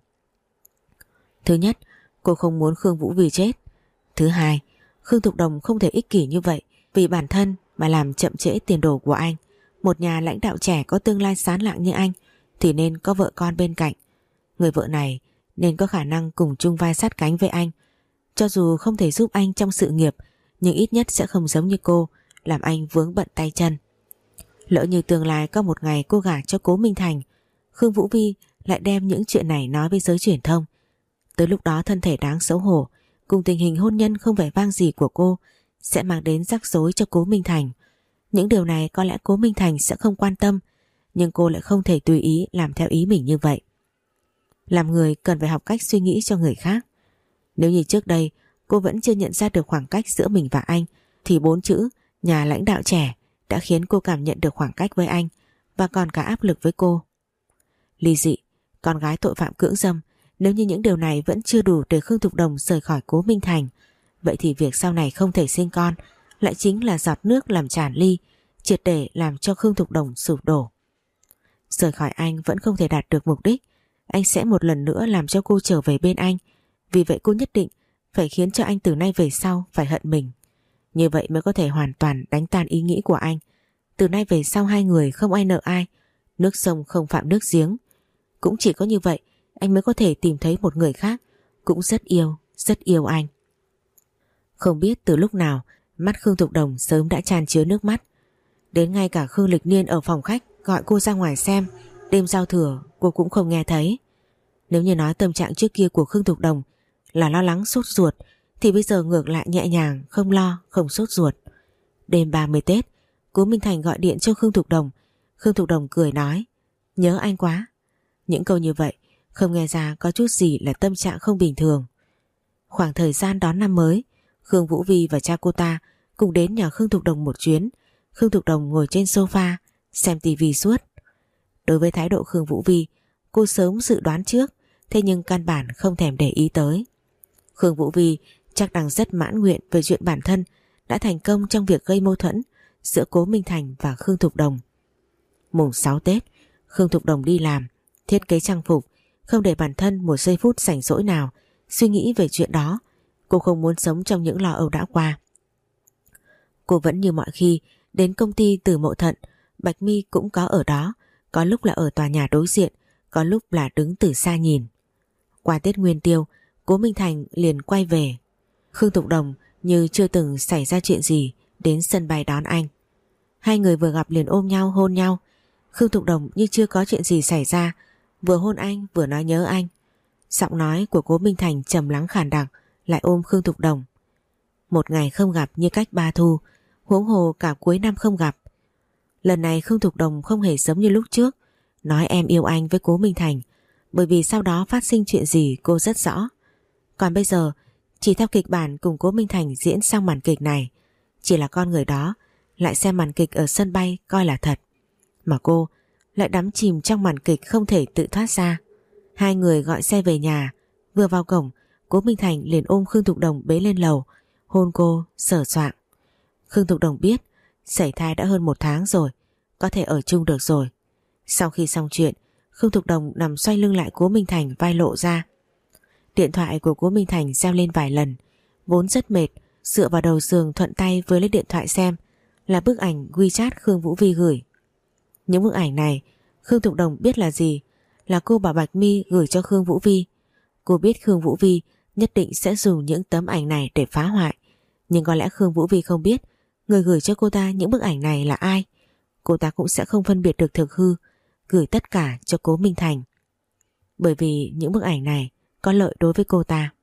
Thứ nhất, cô không muốn Khương Vũ Vi chết. Thứ hai, Khương Thục Đồng không thể ích kỷ như vậy vì bản thân mà làm chậm trễ tiền đồ của anh. Một nhà lãnh đạo trẻ có tương lai sáng lạng như anh thì nên có vợ con bên cạnh. Người vợ này nên có khả năng cùng chung vai sát cánh với anh. Cho dù không thể giúp anh trong sự nghiệp, nhưng ít nhất sẽ không giống như cô, làm anh vướng bận tay chân. Lỡ như tương lai có một ngày cô gả cho Cố Minh Thành, Khương Vũ Vi lại đem những chuyện này nói với giới truyền thông. Tới lúc đó thân thể đáng xấu hổ cùng tình hình hôn nhân không vẻ vang gì của cô sẽ mang đến rắc rối cho Cố Minh Thành. Những điều này có lẽ Cố Minh Thành sẽ không quan tâm, nhưng cô lại không thể tùy ý làm theo ý mình như vậy. Làm người cần phải học cách suy nghĩ cho người khác. Nếu như trước đây cô vẫn chưa nhận ra được khoảng cách giữa mình và anh, thì bốn chữ nhà lãnh đạo trẻ đã khiến cô cảm nhận được khoảng cách với anh và còn cả áp lực với cô. Ly dị, con gái tội phạm cưỡng dâm, nếu như những điều này vẫn chưa đủ để Khương Thục Đồng rời khỏi Cố Minh Thành, vậy thì việc sau này không thể sinh con lại chính là giọt nước làm tràn ly, triệt để làm cho Khương Thục Đồng sụp đổ. Rời khỏi anh vẫn không thể đạt được mục đích, anh sẽ một lần nữa làm cho cô trở về bên anh. Vì vậy cô nhất định phải khiến cho anh từ nay về sau phải hận mình. Như vậy mới có thể hoàn toàn đánh tan ý nghĩ của anh. Từ nay về sau hai người không ai nợ ai, nước sông không phạm nước giếng. Cũng chỉ có như vậy anh mới có thể tìm thấy một người khác cũng rất yêu, rất yêu anh. Không biết từ lúc nào mắt Khương Thục Đồng sớm đã tràn chứa nước mắt. Đến ngay cả Khương Lịch Niên ở phòng khách gọi cô ra ngoài xem đêm giao thừa cô cũng không nghe thấy. Nếu như nói tâm trạng trước kia của Khương Thục Đồng là lo lắng sốt ruột, thì bây giờ ngược lại nhẹ nhàng, không lo, không sốt ruột. Đêm ba mươi Tết, Cố Minh Thành gọi điện cho Khương Thục Đồng. Khương Thục Đồng cười nói: nhớ anh quá. Những câu như vậy không nghe ra có chút gì là tâm trạng không bình thường. Khoảng thời gian đón năm mới, Khương Vũ Vi và cha cô ta cùng đến nhà Khương Thục Đồng một chuyến. Khương Thục Đồng ngồi trên sofa xem tivi suốt. Đối với thái độ Khương Vũ Vi, cô sớm dự đoán trước, thế nhưng căn bản không thèm để ý tới. Khương Vũ Vi chắc đang rất mãn nguyện về chuyện bản thân đã thành công trong việc gây mâu thuẫn giữa Cố Minh Thành và Khương Thục Đồng. Mùng sáu Tết, Khương Thục Đồng đi làm, thiết kế trang phục, không để bản thân một giây phút rảnh rỗi nào suy nghĩ về chuyện đó. Cô không muốn sống trong những lo âu đã qua. Cô vẫn như mọi khi đến công ty Từ Mậu Thận. Bạch My cũng có ở đó, có lúc là ở tòa nhà đối diện, có lúc là đứng từ xa nhìn. Qua Tết Nguyên Tiêu, Cố Minh Thành liền quay về. Khương Thục Đồng như chưa từng xảy ra chuyện gì đến sân bay đón anh. Hai người vừa gặp liền ôm nhau hôn nhau. Khương Thục Đồng như chưa có chuyện gì xảy ra, vừa hôn anh vừa nói nhớ anh. Giọng nói của Cố Minh Thành trầm lắng khàn đặc, lại ôm Khương Thục Đồng. Một ngày không gặp như cách ba thu, huống hồ cả cuối năm không gặp. Lần này Khương Thục Đồng không hề giống như lúc trước nói em yêu anh với Cố Minh Thành, bởi vì sau đó phát sinh chuyện gì cô rất rõ. Còn bây giờ chỉ theo kịch bản cùng Cố Minh Thành diễn xong màn kịch này, chỉ là con người đó lại xem màn kịch ở sân bay coi là thật, mà cô lại đắm chìm trong màn kịch không thể tự thoát ra. Hai người gọi xe về nhà. Vừa vào cổng, Cố Minh Thành liền ôm Khương Thục Đồng bế lên lầu, hôn cô sờ soạng. Khương Thục Đồng biết sảy thai đã hơn một tháng rồi, có thể ở chung được rồi. Sau khi xong chuyện, Khương Thục Đồng nằm xoay lưng lại Cố Minh Thành, vai lộ ra. Điện thoại của Cố Minh Thành reo lên vài lần. Vốn rất mệt, dựa vào đầu giường thuận tay với lấy điện thoại xem là bức ảnh WeChat Khương Vũ Vi gửi. Những bức ảnh này Khương Thục Đồng biết là gì, là cô bảo Bạch My gửi cho Khương Vũ Vi. Cô biết Khương Vũ Vi nhất định sẽ dùng những tấm ảnh này để phá hoại, nhưng có lẽ Khương Vũ Vi không biết người gửi cho cô ta những bức ảnh này là ai. Cô ta cũng sẽ không phân biệt được thực hư, gửi tất cả cho Cố Minh Thành, bởi vì những bức ảnh này có lợi đối với cô ta.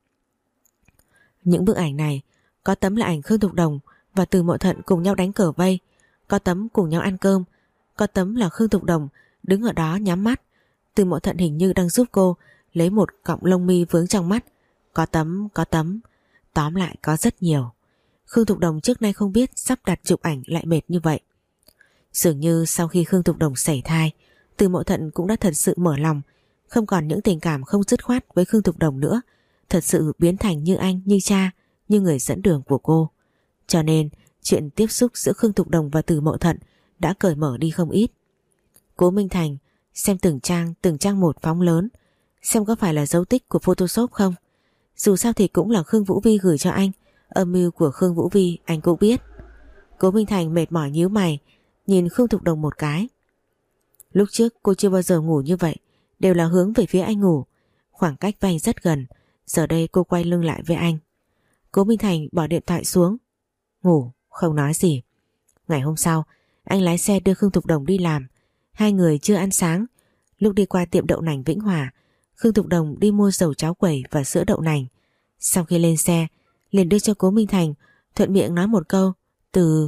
Những bức ảnh này có tấm là ảnh Khương Thục Đồng và Từ Mậu Thận cùng nhau đánh cờ vây, có tấm cùng nhau ăn cơm, có tấm là Khương Thục Đồng đứng ở đó nhắm mắt, Từ Mậu Thận hình như đang giúp cô lấy một cọng lông mi vướng trong mắt. Có tấm, có tấm, tóm lại có rất nhiều. Khương Thục Đồng trước nay không biết sắp đặt chụp ảnh lại mệt như vậy. Dường như sau khi Khương Thục Đồng sảy thai, Từ Mậu Thận cũng đã thật sự mở lòng, không còn những tình cảm không dứt khoát với Khương Thục Đồng nữa, thật sự biến thành như anh, như cha, như người dẫn đường của cô. Cho nên chuyện tiếp xúc giữa Khương Thục Đồng và Từ Mậu Thận đã cởi mở đi không ít. Cố Minh Thành xem từng trang từng trang một phóng lớn, xem có phải là dấu tích của Photoshop không. Dù sao thì cũng là Khương Vũ Vi gửi cho anh, âm mưu của Khương Vũ Vi anh cũng biết. Cố Minh Thành mệt mỏi nhíu mày, nhìn Khương Thục Đồng một cái. Lúc trước cô chưa bao giờ ngủ như vậy, đều là hướng về phía anh ngủ, khoảng cách với anh rất gần. Giờ đây cô quay lưng lại với anh. Cố Minh Thành bỏ điện thoại xuống, ngủ không nói gì. Ngày hôm sau, anh lái xe đưa Khương Thục Đồng đi làm. Hai người chưa ăn sáng. Lúc đi qua tiệm đậu nành Vĩnh Hòa, Khương Thục Đồng đi mua dầu cháo quẩy và sữa đậu nành. Sau khi lên xe, liền đưa cho Cố Minh Thành, thuận miệng nói một câu: Từ.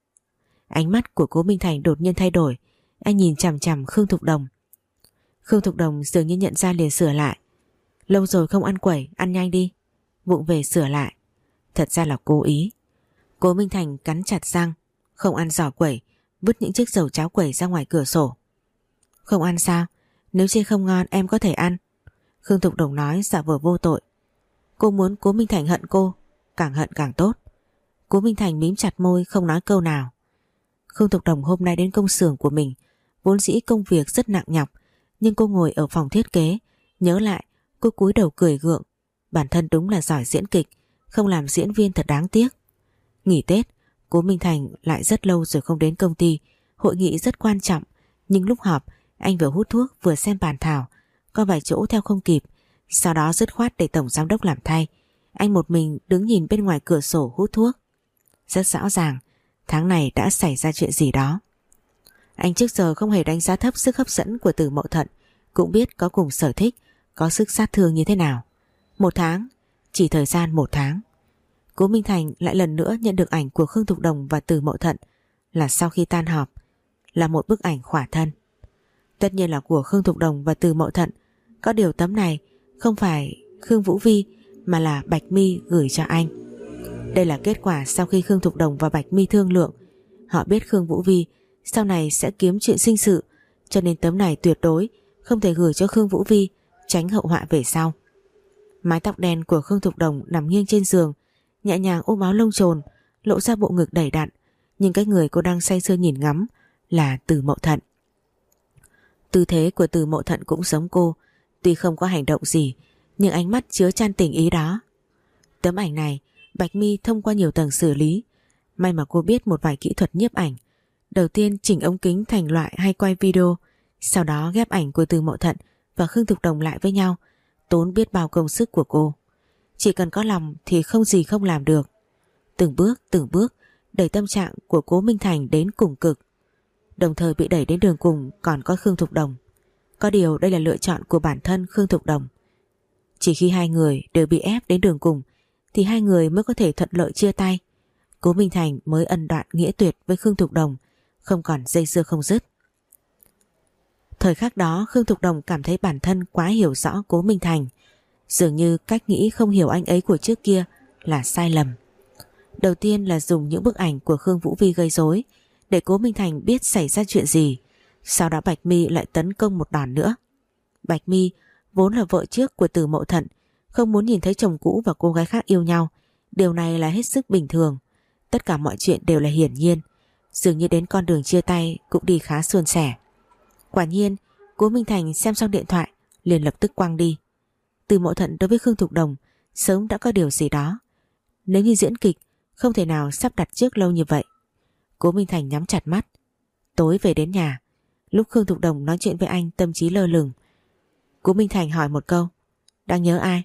Ánh mắt của Cố Minh Thành đột nhiên thay đổi. Anh nhìn chằm chằm Khương Thục Đồng. Khương Thục Đồng dường như nhận ra liền sửa lại: Lâu rồi không ăn quẩy, ăn nhanh đi. Vụng về sửa lại: Thật ra là cố ý. Cố Minh Thành cắn chặt răng, không ăn giỏ quẩy, vứt những chiếc dầu cháo quẩy ra ngoài cửa sổ. Không ăn sao? Nếu chê không ngon em có thể ăn. Khương Thục Đồng nói giả vờ vô tội. Cô muốn Cố Minh Thành hận cô, càng hận càng tốt. Cố Minh Thành mím chặt môi không nói câu nào. Khương Thục Đồng hôm nay đến công xưởng của mình, vốn dĩ công việc rất nặng nhọc, nhưng cô ngồi ở phòng thiết kế, nhớ lại cô cúi đầu cười gượng. Bản thân đúng là giỏi diễn kịch, không làm diễn viên thật đáng tiếc. Nghỉ Tết, Cố Minh Thành lại rất lâu rồi không đến công ty. Hội nghị rất quan trọng, nhưng lúc họp anh vừa hút thuốc vừa xem bàn thảo, có vài chỗ theo không kịp. Sau đó dứt khoát để tổng giám đốc làm thay. Anh một mình đứng nhìn bên ngoài cửa sổ hút thuốc. Rất rõ ràng tháng này đã xảy ra chuyện gì đó. Anh trước giờ không hề đánh giá thấp sức hấp dẫn của Từ Mậu Thận, cũng biết có cùng sở thích, có sức sát thương như thế nào. Một tháng, chỉ thời gian một tháng. Cố Minh Thành lại lần nữa nhận được ảnh của Khương Thục Đồng và Từ Mậu Thận là sau khi tan họp, là một bức ảnh khỏa thân. Tất nhiên là của Khương Thục Đồng và Từ Mậu Thận, có điều tấm này không phải Khương Vũ Vi mà là Bạch My gửi cho anh. Đây là kết quả sau khi Khương Thục Đồng và Bạch My thương lượng. Họ biết Khương Vũ Vi sau này sẽ kiếm chuyện sinh sự, cho nên tấm này tuyệt đối không thể gửi cho Khương Vũ Vi, tránh hậu họa về sau. Mái tóc đen của Khương Thục Đồng nằm nghiêng trên giường, nhẹ nhàng ôm áo lông chồn, lộ ra bộ ngực đầy đặn, nhưng cái người cô đang say sưa nhìn ngắm là Từ Mậu Thận. Tư thế của Từ Mậu Thận cũng giống cô, tuy không có hành động gì nhưng ánh mắt chứa chan tình ý đó. Tấm ảnh này Bạch My thông qua nhiều tầng xử lý, may mà cô biết một vài kỹ thuật nhiếp ảnh. Đầu tiên chỉnh ống kính thành loại hay quay video, sau đó ghép ảnh của Từ Mậu Thận và Khương Thục Đồng lại với nhau, tốn biết bao công sức của cô. Chỉ cần có lòng thì không gì không làm được. Từng bước từng bước đẩy tâm trạng của Cố Minh Thành đến cùng cực, đồng thời bị đẩy đến đường cùng còn có Khương Thục Đồng. Có điều đây là lựa chọn của bản thân Khương Thục Đồng. Chỉ khi hai người đều bị ép đến đường cùng thì hai người mới có thể thuận lợi chia tay. Cố Minh Thành mới ân đoạn nghĩa tuyệt với Khương Thục Đồng, không còn dây dưa không dứt. Thời khắc đó Khương Thục Đồng cảm thấy bản thân quá hiểu rõ Cố Minh Thành, dường như cách nghĩ không hiểu anh ấy của trước kia là sai lầm. Đầu tiên là dùng những bức ảnh của Khương Vũ Vi gây rối để Cố Minh Thành biết xảy ra chuyện gì. Sau đó Bạch My lại tấn công một đòn nữa. Bạch My vốn là vợ trước của Từ Mậu Thận, không muốn nhìn thấy chồng cũ và cô gái khác yêu nhau. Điều này là hết sức bình thường. Tất cả mọi chuyện đều là hiển nhiên. Dường như đến con đường chia tay cũng đi khá suôn sẻ. Quả nhiên Cố Minh Thành xem xong điện thoại liền lập tức quăng đi. Từ Mậu Thận đối với Khương Thục Đồng sớm đã có điều gì đó. Nếu như diễn kịch không thể nào sắp đặt trước lâu như vậy. Cố Minh Thành nhắm chặt mắt. Tối về đến nhà, lúc Khương Thục Đồng nói chuyện với anh tâm trí lơ lửng, Cố Minh Thành hỏi một câu: đang nhớ ai?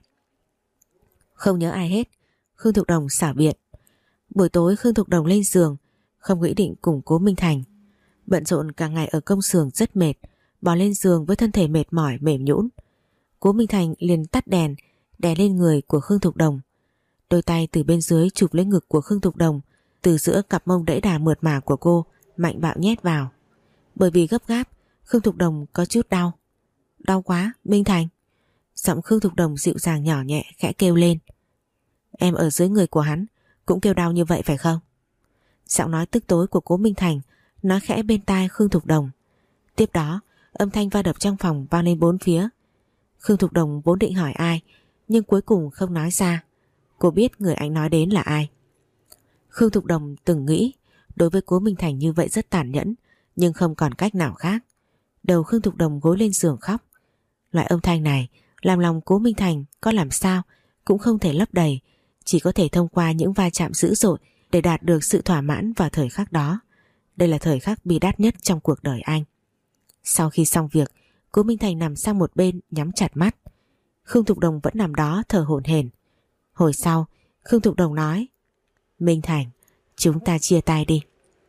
Không nhớ ai hết, Khương Thục Đồng xảo biện. Buổi tối Khương Thục Đồng lên giường, không nghĩ định cùng Cố Minh Thành. Bận rộn cả ngày ở công xưởng rất mệt, bò lên giường với thân thể mệt mỏi mềm nhũn. Cố Minh Thành liền tắt đèn, đè lên người của Khương Thục Đồng. Đôi tay từ bên dưới chụp lấy ngực của Khương Thục Đồng, từ giữa cặp mông đẫy đà mượt mà của cô mạnh bạo nhét vào. Bởi vì gấp gáp, Khương Thục Đồng có chút đau. Đau quá, Minh Thành. Giọng Khương Thục Đồng dịu dàng nhỏ nhẹ khẽ kêu lên. Em ở dưới người của hắn cũng kêu đau như vậy phải không? Giọng nói tức tối của Cố Minh Thành nói khẽ bên tai Khương Thục Đồng. Tiếp đó âm thanh va đập trong phòng vang lên bốn phía. Khương Thục Đồng vốn định hỏi ai, nhưng cuối cùng không nói ra. Cô biết người anh nói đến là ai. Khương Thục Đồng từng nghĩ đối với Cố Minh Thành như vậy rất tàn nhẫn, nhưng không còn cách nào khác. Đầu Khương Thục Đồng gối lên giường khóc. Loại âm thanh này làm lòng Cố Minh Thành có làm sao cũng không thể lấp đầy, chỉ có thể thông qua những va chạm dữ dội để đạt được sự thỏa mãn vào thời khắc đó. Đây là thời khắc bi đát nhất trong cuộc đời anh. Sau khi xong việc, Cố Minh Thành nằm sang một bên nhắm chặt mắt. Khương Thục Đồng vẫn nằm đó thở hổn hển. Hồi sau Khương Thục Đồng nói: Minh Thành, chúng ta chia tay đi.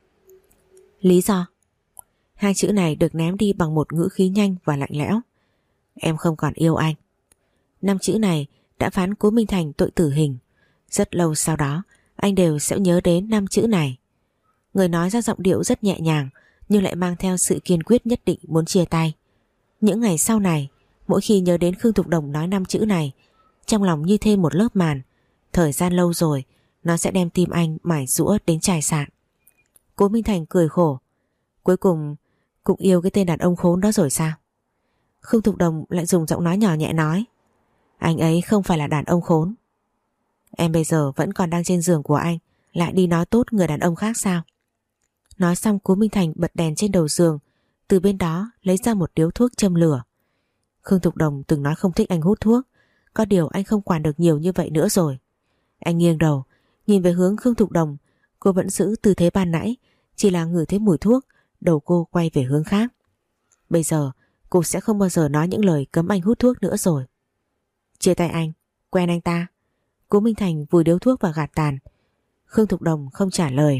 Lý do? Hai chữ này được ném đi bằng một ngữ khí nhanh và lạnh lẽo. Em không còn yêu anh. Năm chữ này đã phán Cố Minh Thành tội tử hình. Rất lâu sau đó anh đều sẽ nhớ đến năm chữ này. Người nói ra giọng điệu rất nhẹ nhàng, nhưng lại mang theo sự kiên quyết nhất định muốn chia tay. Những ngày sau này, mỗi khi nhớ đến Khương Thục Đồng nói năm chữ này, trong lòng như thêm một lớp màn. Thời gian lâu rồi, nó sẽ đem tim anh mải giũa đến chài sạn. Cố Minh Thành cười khổ. Cuối cùng cũng yêu cái tên đàn ông khốn đó rồi sao? Khương Thục Đồng lại dùng giọng nói nhỏ nhẹ nói: Anh ấy không phải là đàn ông khốn. Em bây giờ vẫn còn đang trên giường của anh, lại đi nói tốt người đàn ông khác sao? Nói xong Cố Minh Thành bật đèn trên đầu giường, từ bên đó lấy ra một điếu thuốc châm lửa. Khương Thục Đồng từng nói không thích anh hút thuốc, có điều anh không quản được nhiều như vậy nữa rồi. Anh nghiêng đầu nhìn về hướng Khương Thục Đồng. Cô vẫn giữ tư thế ban nãy, chỉ là ngửi thấy mùi thuốc, đầu cô quay về hướng khác. Bây giờ cô sẽ không bao giờ nói những lời cấm anh hút thuốc nữa rồi. Chia tay anh, quen anh ta. Cố Minh Thành vùi điếu thuốc vào gạt tàn. Khương Thục Đồng không trả lời.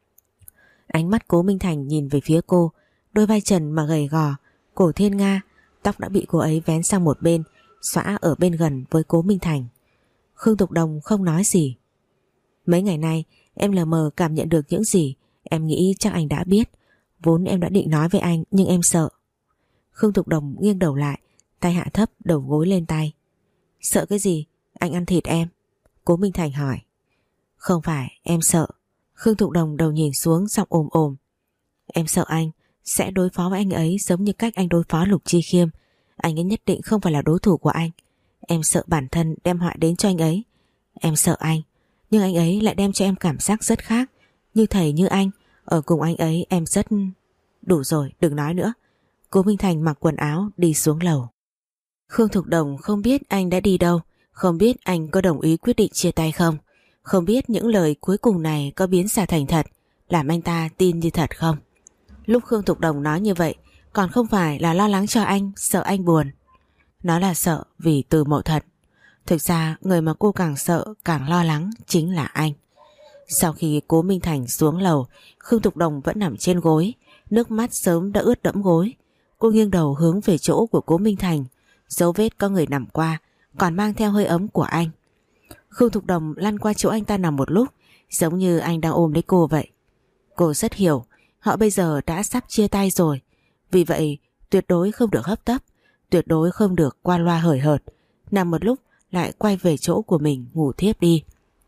Ánh mắt Cố Minh Thành nhìn về phía cô, đôi vai trần mà gầy gò, cổ thiên nga, tóc đã bị cô ấy vén sang một bên, xõa ở bên gần với Cố Minh Thành. Khương Thục Đồng không nói gì. Mấy ngày nay em lờ mờ cảm nhận được những gì em nghĩ chắc anh đã biết. Vốn em đã định nói với anh nhưng em sợ. Khương Thục Đồng nghiêng đầu lại, tay hạ thấp, đầu gối lên tay. Sợ cái gì? Anh ăn thịt em? Cố Minh Thành hỏi. Không phải, em sợ. Khương Thục Đồng đầu nhìn xuống giọng ồm ồm. Em sợ anh sẽ đối phó với anh ấy giống như cách anh đối phó Lục Chi Khiêm. Anh ấy nhất định không phải là đối thủ của anh. Em sợ bản thân đem họa đến cho anh ấy. Em sợ anh, nhưng anh ấy lại đem cho em cảm giác rất khác. Như thầy như anh, ở cùng anh ấy em rất... Đủ rồi, đừng nói nữa. Cố Minh Thành mặc quần áo đi xuống lầu. Khương Thục Đồng không biết anh đã đi đâu, không biết anh có đồng ý quyết định chia tay không, không biết những lời cuối cùng này có biến giả thành thật, làm anh ta tin như thật không. Lúc Khương Thục Đồng nói như vậy, còn không phải là lo lắng cho anh, sợ anh buồn. Nó là sợ vì Từ Mậu Thật. Thực ra người mà cô càng sợ càng lo lắng chính là anh. Sau khi Cố Minh Thành xuống lầu, Khương Thục Đồng vẫn nằm trên gối, nước mắt sớm đã ướt đẫm gối. Cô nghiêng đầu hướng về chỗ của Cố Minh Thành, dấu vết có người nằm qua còn mang theo hơi ấm của anh. Khương Thục Đồng lăn qua chỗ anh ta nằm một lúc, giống như anh đang ôm lấy cô vậy. Cô rất hiểu, họ bây giờ đã sắp chia tay rồi, vì vậy tuyệt đối không được hấp tấp, tuyệt đối không được qua loa hời hợt, nằm một lúc lại quay về chỗ của mình ngủ thiếp đi.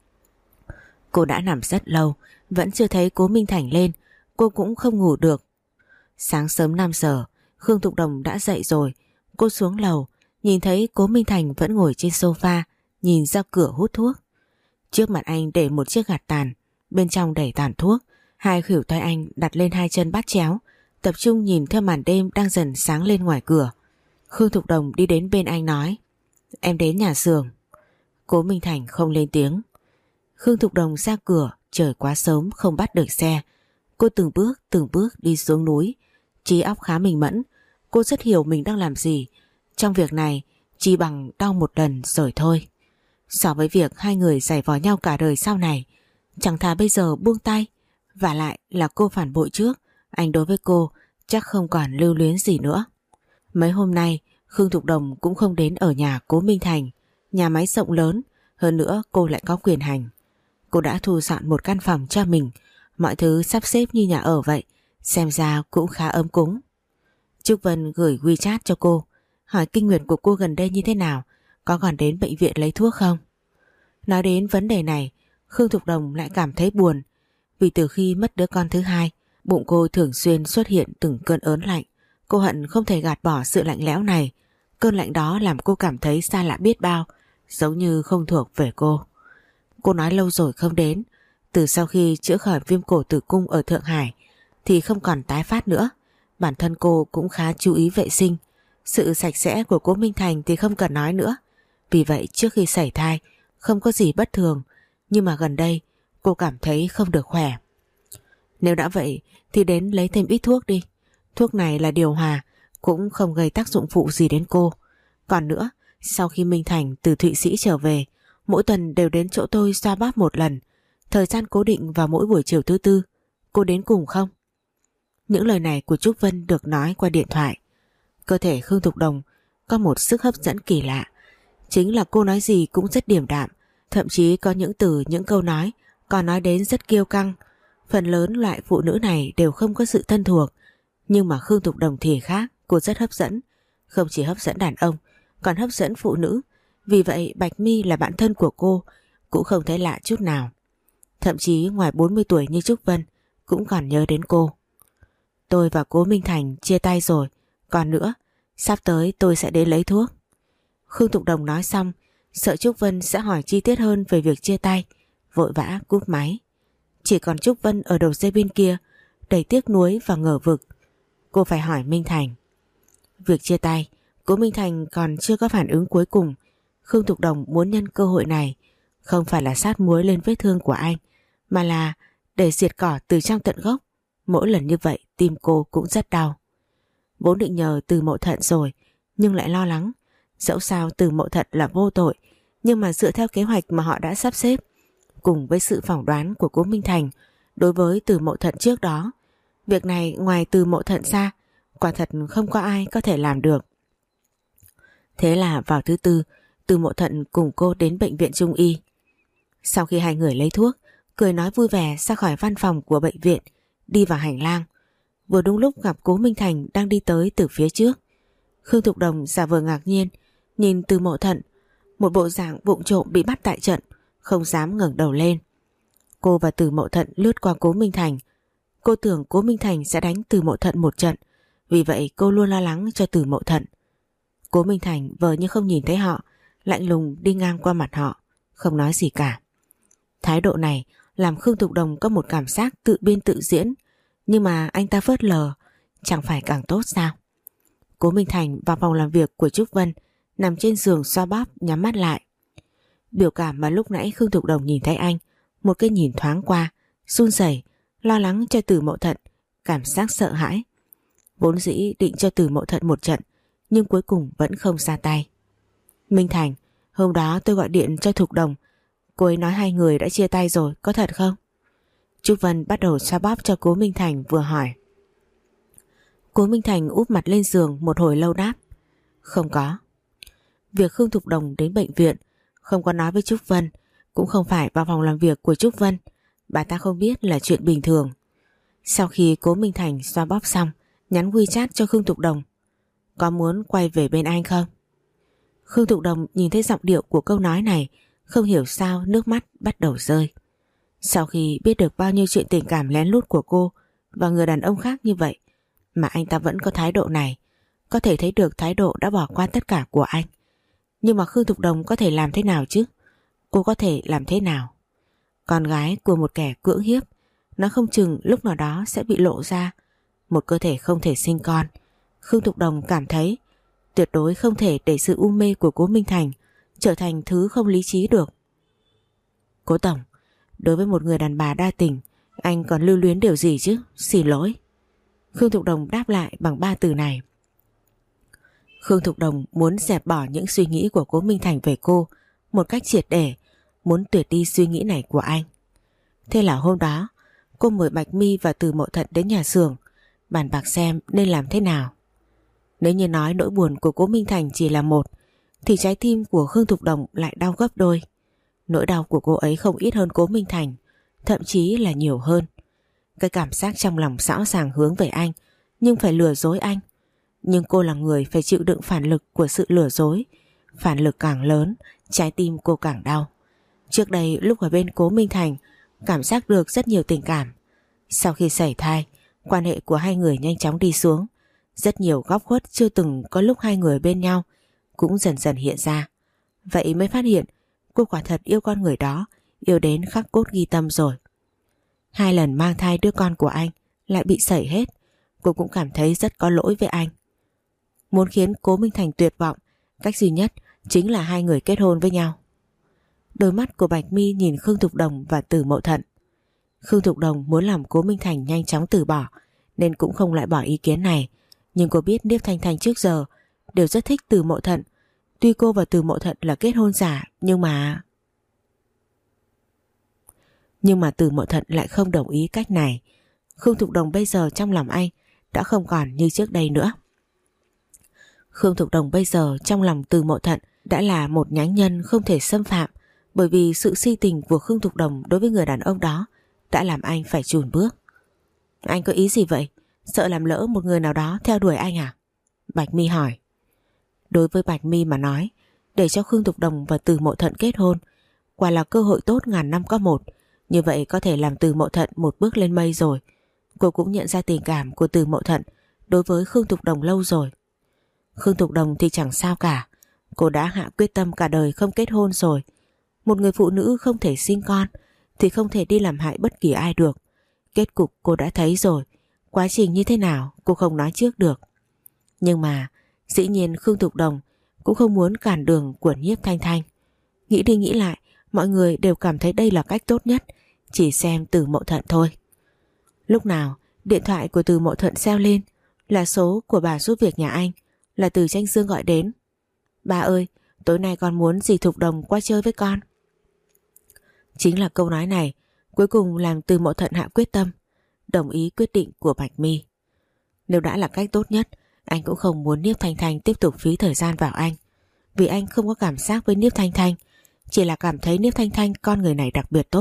Cô đã nằm rất lâu, vẫn chưa thấy Cố Minh Thành lên, cô cũng không ngủ được. Sáng sớm năm giờ, Khương Thục Đồng đã dậy rồi. Cô xuống lầu, nhìn thấy Cố Minh Thành vẫn ngồi trên sofa, nhìn ra cửa hút thuốc. Trước mặt anh để một chiếc gạt tàn, bên trong đầy tàn thuốc. Hai khuỷu tay anh đặt lên hai chân bắt chéo, tập trung nhìn theo màn đêm đang dần sáng lên ngoài cửa. Khương Thục Đồng đi đến bên anh nói, em đến nhà xưởng. Cố Minh Thành không lên tiếng. Khương Thục Đồng ra cửa, trời quá sớm không bắt được xe. Cô từng bước từng bước đi xuống núi, trí óc khá minh mẫn. Cô rất hiểu mình đang làm gì. Trong việc này chỉ bằng đau một lần rồi thôi. So với việc hai người giày vò nhau cả đời sau này, chẳng thà bây giờ buông tay. Vả lại là cô phản bội trước, anh đối với cô chắc không còn lưu luyến gì nữa. Mấy hôm nay Khương Thục Đồng cũng không đến ở nhà Cố Minh Thành. Nhà máy rộng lớn, hơn nữa cô lại có quyền hành. Cô đã thu dọn một căn phòng cho mình, mọi thứ sắp xếp như nhà ở vậy, xem ra cũng khá ấm cúng. Trúc Vân gửi WeChat cho cô, hỏi kinh nguyệt của cô gần đây như thế nào, có còn đến bệnh viện lấy thuốc không. Nói đến vấn đề này, Khương Thục Đồng lại cảm thấy buồn, vì từ khi mất đứa con thứ hai, bụng cô thường xuyên xuất hiện từng cơn ớn lạnh. Cô hận không thể gạt bỏ sự lạnh lẽo này. Cơn lạnh đó làm cô cảm thấy xa lạ biết bao, giống như không thuộc về cô. Cô nói lâu rồi không đến, từ sau khi chữa khỏi viêm cổ tử cung ở Thượng Hải thì không còn tái phát nữa. Bản thân cô cũng khá chú ý vệ sinh. Sự sạch sẽ của Cố Minh Thành thì không cần nói nữa. Vì vậy trước khi sảy thai không có gì bất thường, nhưng mà gần đây cô cảm thấy không được khỏe. Nếu đã vậy thì đến lấy thêm ít thuốc đi. Thuốc này là điều hòa, cũng không gây tác dụng phụ gì đến cô. Còn nữa, sau khi Minh Thành từ Thụy Sĩ trở về, mỗi tuần đều đến chỗ tôi xoa bóp một lần, thời gian cố định vào mỗi buổi chiều thứ tư. Cô đến cùng không? Những lời này của Trúc Vân được nói qua điện thoại. Cơ thể Khương Thục Đồng có một sức hấp dẫn kỳ lạ. Chính là cô nói gì cũng rất điềm đạm, thậm chí có những từ, những câu nói còn nói đến rất kiêu căng. Phần lớn loại phụ nữ này đều không có sự thân thuộc, nhưng mà Khương Thục Đồng thì khác. Cô rất hấp dẫn, không chỉ hấp dẫn đàn ông, còn hấp dẫn phụ nữ. Vì vậy Bạch My là bạn thân của cô cũng không thấy lạ chút nào. Thậm chí ngoài bốn mươi tuổi như Trúc Vân cũng còn nhớ đến cô. Tôi và Cố Minh Thành chia tay rồi. Còn nữa, sắp tới tôi sẽ đến lấy thuốc. Khương Thục Đồng nói xong, sợ Trúc Vân sẽ hỏi chi tiết hơn về việc chia tay, vội vã cúp máy. Chỉ còn Trúc Vân ở đầu dây bên kia, đầy tiếc nuối và ngờ vực. Cô phải hỏi Minh Thành. Việc chia tay, Cố Minh Thành còn chưa có phản ứng cuối cùng. Khương Thục Đồng muốn nhân cơ hội này, không phải là sát muối lên vết thương của anh, mà là để diệt cỏ từ trong tận gốc. Mỗi lần như vậy tim cô cũng rất đau. Vốn định nhờ Từ Mậu Thận rồi, nhưng lại lo lắng. Dẫu sao Từ Mậu Thận là vô tội, nhưng mà dựa theo kế hoạch mà họ đã sắp xếp, cùng với sự phỏng đoán của Cố Minh Thành đối với Từ Mậu Thận trước đó, việc này ngoài Từ Mậu Thận ra, quả thật không có ai có thể làm được. Thế là vào thứ tư, Từ Mậu Thận cùng cô đến bệnh viện Trung y. Sau khi hai người lấy thuốc, cười nói vui vẻ ra khỏi văn phòng của bệnh viện, đi vào hành lang. Vừa đúng lúc gặp Cố Minh Thành đang đi tới từ phía trước. Khương Thục Đồng giả vờ ngạc nhiên nhìn Từ Mậu Thận, một bộ dạng vụng trộm bị bắt tại trận, không dám ngẩng đầu lên. Cô và Từ Mậu Thận lướt qua Cố Minh Thành. Cô tưởng Cố Minh Thành sẽ đánh Từ Mậu Thận một trận, vì vậy cô luôn lo lắng cho Từ Mậu Thận. Cố Minh Thành vờ như không nhìn thấy họ, lạnh lùng đi ngang qua mặt họ, không nói gì cả. Thái độ này làm Khương Thục Đồng có một cảm giác tự biên tự diễn, nhưng mà anh ta phớt lờ, chẳng phải càng tốt sao? Cố Minh Thành vào phòng làm việc của Trúc Vân, nằm trên giường xoa bóp nhắm mắt lại. Biểu cảm mà lúc nãy Khương Thục Đồng nhìn thấy anh, một cái nhìn thoáng qua, run rẩy, lo lắng cho Từ Mậu Thận, cảm giác sợ hãi. Vốn dĩ định cho Từ Mậu Thận một trận, nhưng cuối cùng vẫn không ra tay. Minh Thành, hôm đó tôi gọi điện cho Thục Đồng, cô ấy nói hai người đã chia tay rồi, có thật không? Trúc Vân bắt đầu xoa bóp cho Cố Minh Thành vừa hỏi. Cố Minh Thành úp mặt lên giường một hồi lâu đáp. Không có. Việc Khương Thục Đồng đến bệnh viện không có nói với Trúc Vân, cũng không phải vào phòng làm việc của Trúc Vân, bà ta không biết là chuyện bình thường. Sau khi Cố Minh Thành xoa bóp xong, nhắn WeChat cho Khương Thục Đồng. Có muốn quay về bên anh không? Khương Thục Đồng nhìn thấy giọng điệu của câu nói này, không hiểu sao nước mắt bắt đầu rơi. Sau khi biết được bao nhiêu chuyện tình cảm lén lút của cô và người đàn ông khác như vậy, mà anh ta vẫn có thái độ này, có thể thấy được thái độ đã bỏ qua tất cả của anh. Nhưng mà Khương Thục Đồng có thể làm thế nào chứ? Cô có thể làm thế nào? Con gái của một kẻ cưỡng hiếp, nó không chừng lúc nào đó sẽ bị lộ ra. Một cơ thể không thể sinh con. Khương Thục Đồng cảm thấy tuyệt đối không thể để sự u mê của Cố Minh Thành trở thành thứ không lý trí được. Cố Tổng, đối với một người đàn bà đa tình, anh còn lưu luyến điều gì chứ? Xin lỗi. Khương Thục Đồng đáp lại bằng ba từ này. Khương Thục Đồng muốn dẹp bỏ những suy nghĩ của Cố Minh Thành về cô một cách triệt để, muốn tuyệt đi suy nghĩ này của anh. Thế là hôm đó, cô mời Bạch My và Từ Mậu Thận đến nhà xưởng, bàn bạc xem nên làm thế nào. Nếu như nói nỗi buồn của Cố Minh Thành chỉ là một, thì trái tim của Khương Thục Đồng lại đau gấp đôi. Nỗi đau của cô ấy không ít hơn Cố Minh Thành, thậm chí là nhiều hơn. Cái cảm giác trong lòng rõ ràng hướng về anh, nhưng phải lừa dối anh. Nhưng cô là người phải chịu đựng phản lực của sự lừa dối. Phản lực càng lớn, trái tim cô càng đau. Trước đây lúc ở bên Cố Minh Thành, cảm giác được rất nhiều tình cảm. Sau khi sảy thai, quan hệ của hai người nhanh chóng đi xuống. Rất nhiều góc khuất chưa từng có lúc hai người bên nhau cũng dần dần hiện ra. Vậy mới phát hiện cô quả thật yêu con người đó, yêu đến khắc cốt ghi tâm rồi. Hai lần mang thai đứa con của anh lại bị sẩy hết. Cô cũng cảm thấy rất có lỗi với anh. Muốn khiến Cố Minh Thành tuyệt vọng, cách duy nhất chính là hai người kết hôn với nhau. Đôi mắt của Bạch My nhìn Khương Thục Đồng và Từ Mậu Thận. Khương Thục Đồng muốn làm Cố Minh Thành nhanh chóng từ bỏ, nên cũng không loại bỏ ý kiến này. Nhưng cô biết Niếp Thanh Thanh trước giờ đều rất thích Từ Mậu Thận. Tuy cô và Từ Mậu Thận là kết hôn giả, nhưng mà... Nhưng mà Từ Mậu Thận lại không đồng ý cách này. Khương Thục Đồng bây giờ trong lòng anh đã không còn như trước đây nữa. Khương Thục Đồng bây giờ trong lòng Từ Mậu Thận đã là một nhánh nhân không thể xâm phạm, bởi vì sự si tình của Khương Thục Đồng đối với người đàn ông đó đã làm anh phải chùn bước. Anh có ý gì vậy? Sợ làm lỡ một người nào đó theo đuổi anh à? Bạch My hỏi. Đối với Bạch My mà nói, để cho Khương Thục Đồng và Từ Mậu Thận kết hôn quả là cơ hội tốt ngàn năm có một. Như vậy có thể làm Từ Mậu Thận một bước lên mây rồi. Cô cũng nhận ra tình cảm của Từ Mậu Thận đối với Khương Thục Đồng lâu rồi. Khương Thục Đồng thì chẳng sao cả. Cô đã hạ quyết tâm cả đời không kết hôn rồi. Một người phụ nữ không thể sinh con thì không thể đi làm hại bất kỳ ai được. Kết cục cô đã thấy rồi. Quá trình như thế nào cô không nói trước được. Nhưng mà dĩ nhiên Khương Thục Đồng cũng không muốn cản đường của Nhiếp Thanh Thanh. Nghĩ đi nghĩ lại, mọi người đều cảm thấy đây là cách tốt nhất, chỉ xem Từ Mậu Thận thôi. Lúc nào điện thoại của Từ Mậu Thận reo lên, là số của bà giúp việc nhà anh, là Từ Tranh Dương gọi đến. Ba ơi, tối nay con muốn dì Thục Đồng qua chơi với con. Chính là câu nói này cuối cùng làm Từ Mậu Thận hạ quyết tâm, đồng ý quyết định của Bạch My. Nếu đã là cách tốt nhất, anh cũng không muốn Niếp Thanh Thanh tiếp tục phí thời gian vào anh. Vì anh không có cảm giác với Niếp Thanh Thanh, chỉ là cảm thấy Niếp Thanh Thanh con người này đặc biệt tốt,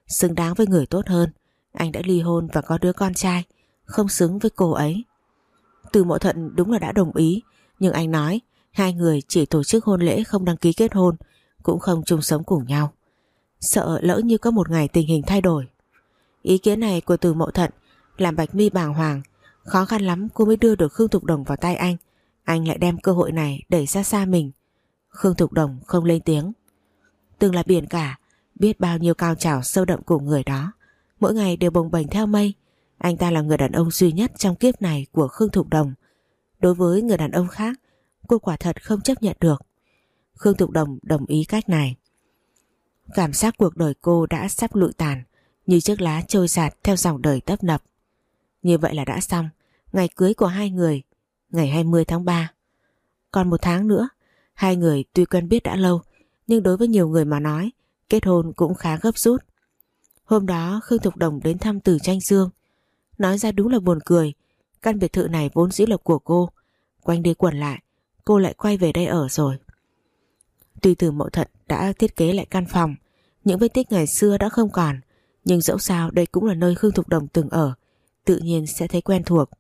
xứng đáng với người tốt hơn. Anh đã ly hôn và có đứa con trai, không xứng với cô ấy. Từ Mộ Thuận đúng là đã đồng ý, nhưng anh nói hai người chỉ tổ chức hôn lễ, không đăng ký kết hôn, cũng không chung sống cùng nhau. Sợ lỡ như có một ngày tình hình thay đổi. Ý kiến này của Từ Mộ Thuận làm Bạch My bàng hoàng. Khó khăn lắm cô mới đưa được Khương Thục Đồng vào tay anh. Anh lại đem cơ hội này đẩy ra xa mình. Khương Thục Đồng không lên tiếng. Từng là biển cả, biết bao nhiêu cao trào sâu đậm của người đó, mỗi ngày đều bồng bềnh theo mây. Anh ta là người đàn ông duy nhất trong kiếp này của Khương Thục Đồng. Đối với người đàn ông khác, cô quả thật không chấp nhận được. Khương Thục Đồng đồng ý cách này. Cảm giác cuộc đời cô đã sắp lụi tàn, như chiếc lá trôi dạt theo dòng đời tấp nập. Như vậy là đã xong ngày cưới của hai người, ngày hai mươi tháng ba. Còn một tháng nữa, hai người tuy quen biết đã lâu, nhưng đối với nhiều người mà nói, kết hôn cũng khá gấp rút. Hôm đó Khương Thục Đồng đến thăm Từ Tranh Dương. Nói ra đúng là buồn cười, căn biệt thự này vốn dĩ là của cô, quanh đi quẩn lại, cô lại quay về đây ở rồi. Tuy Từ Mộ Thuận đã thiết kế lại căn phòng, những vết tích ngày xưa đã không còn, nhưng dẫu sao đây cũng là nơi Khương Thục Đồng từng ở, tự nhiên sẽ thấy quen thuộc.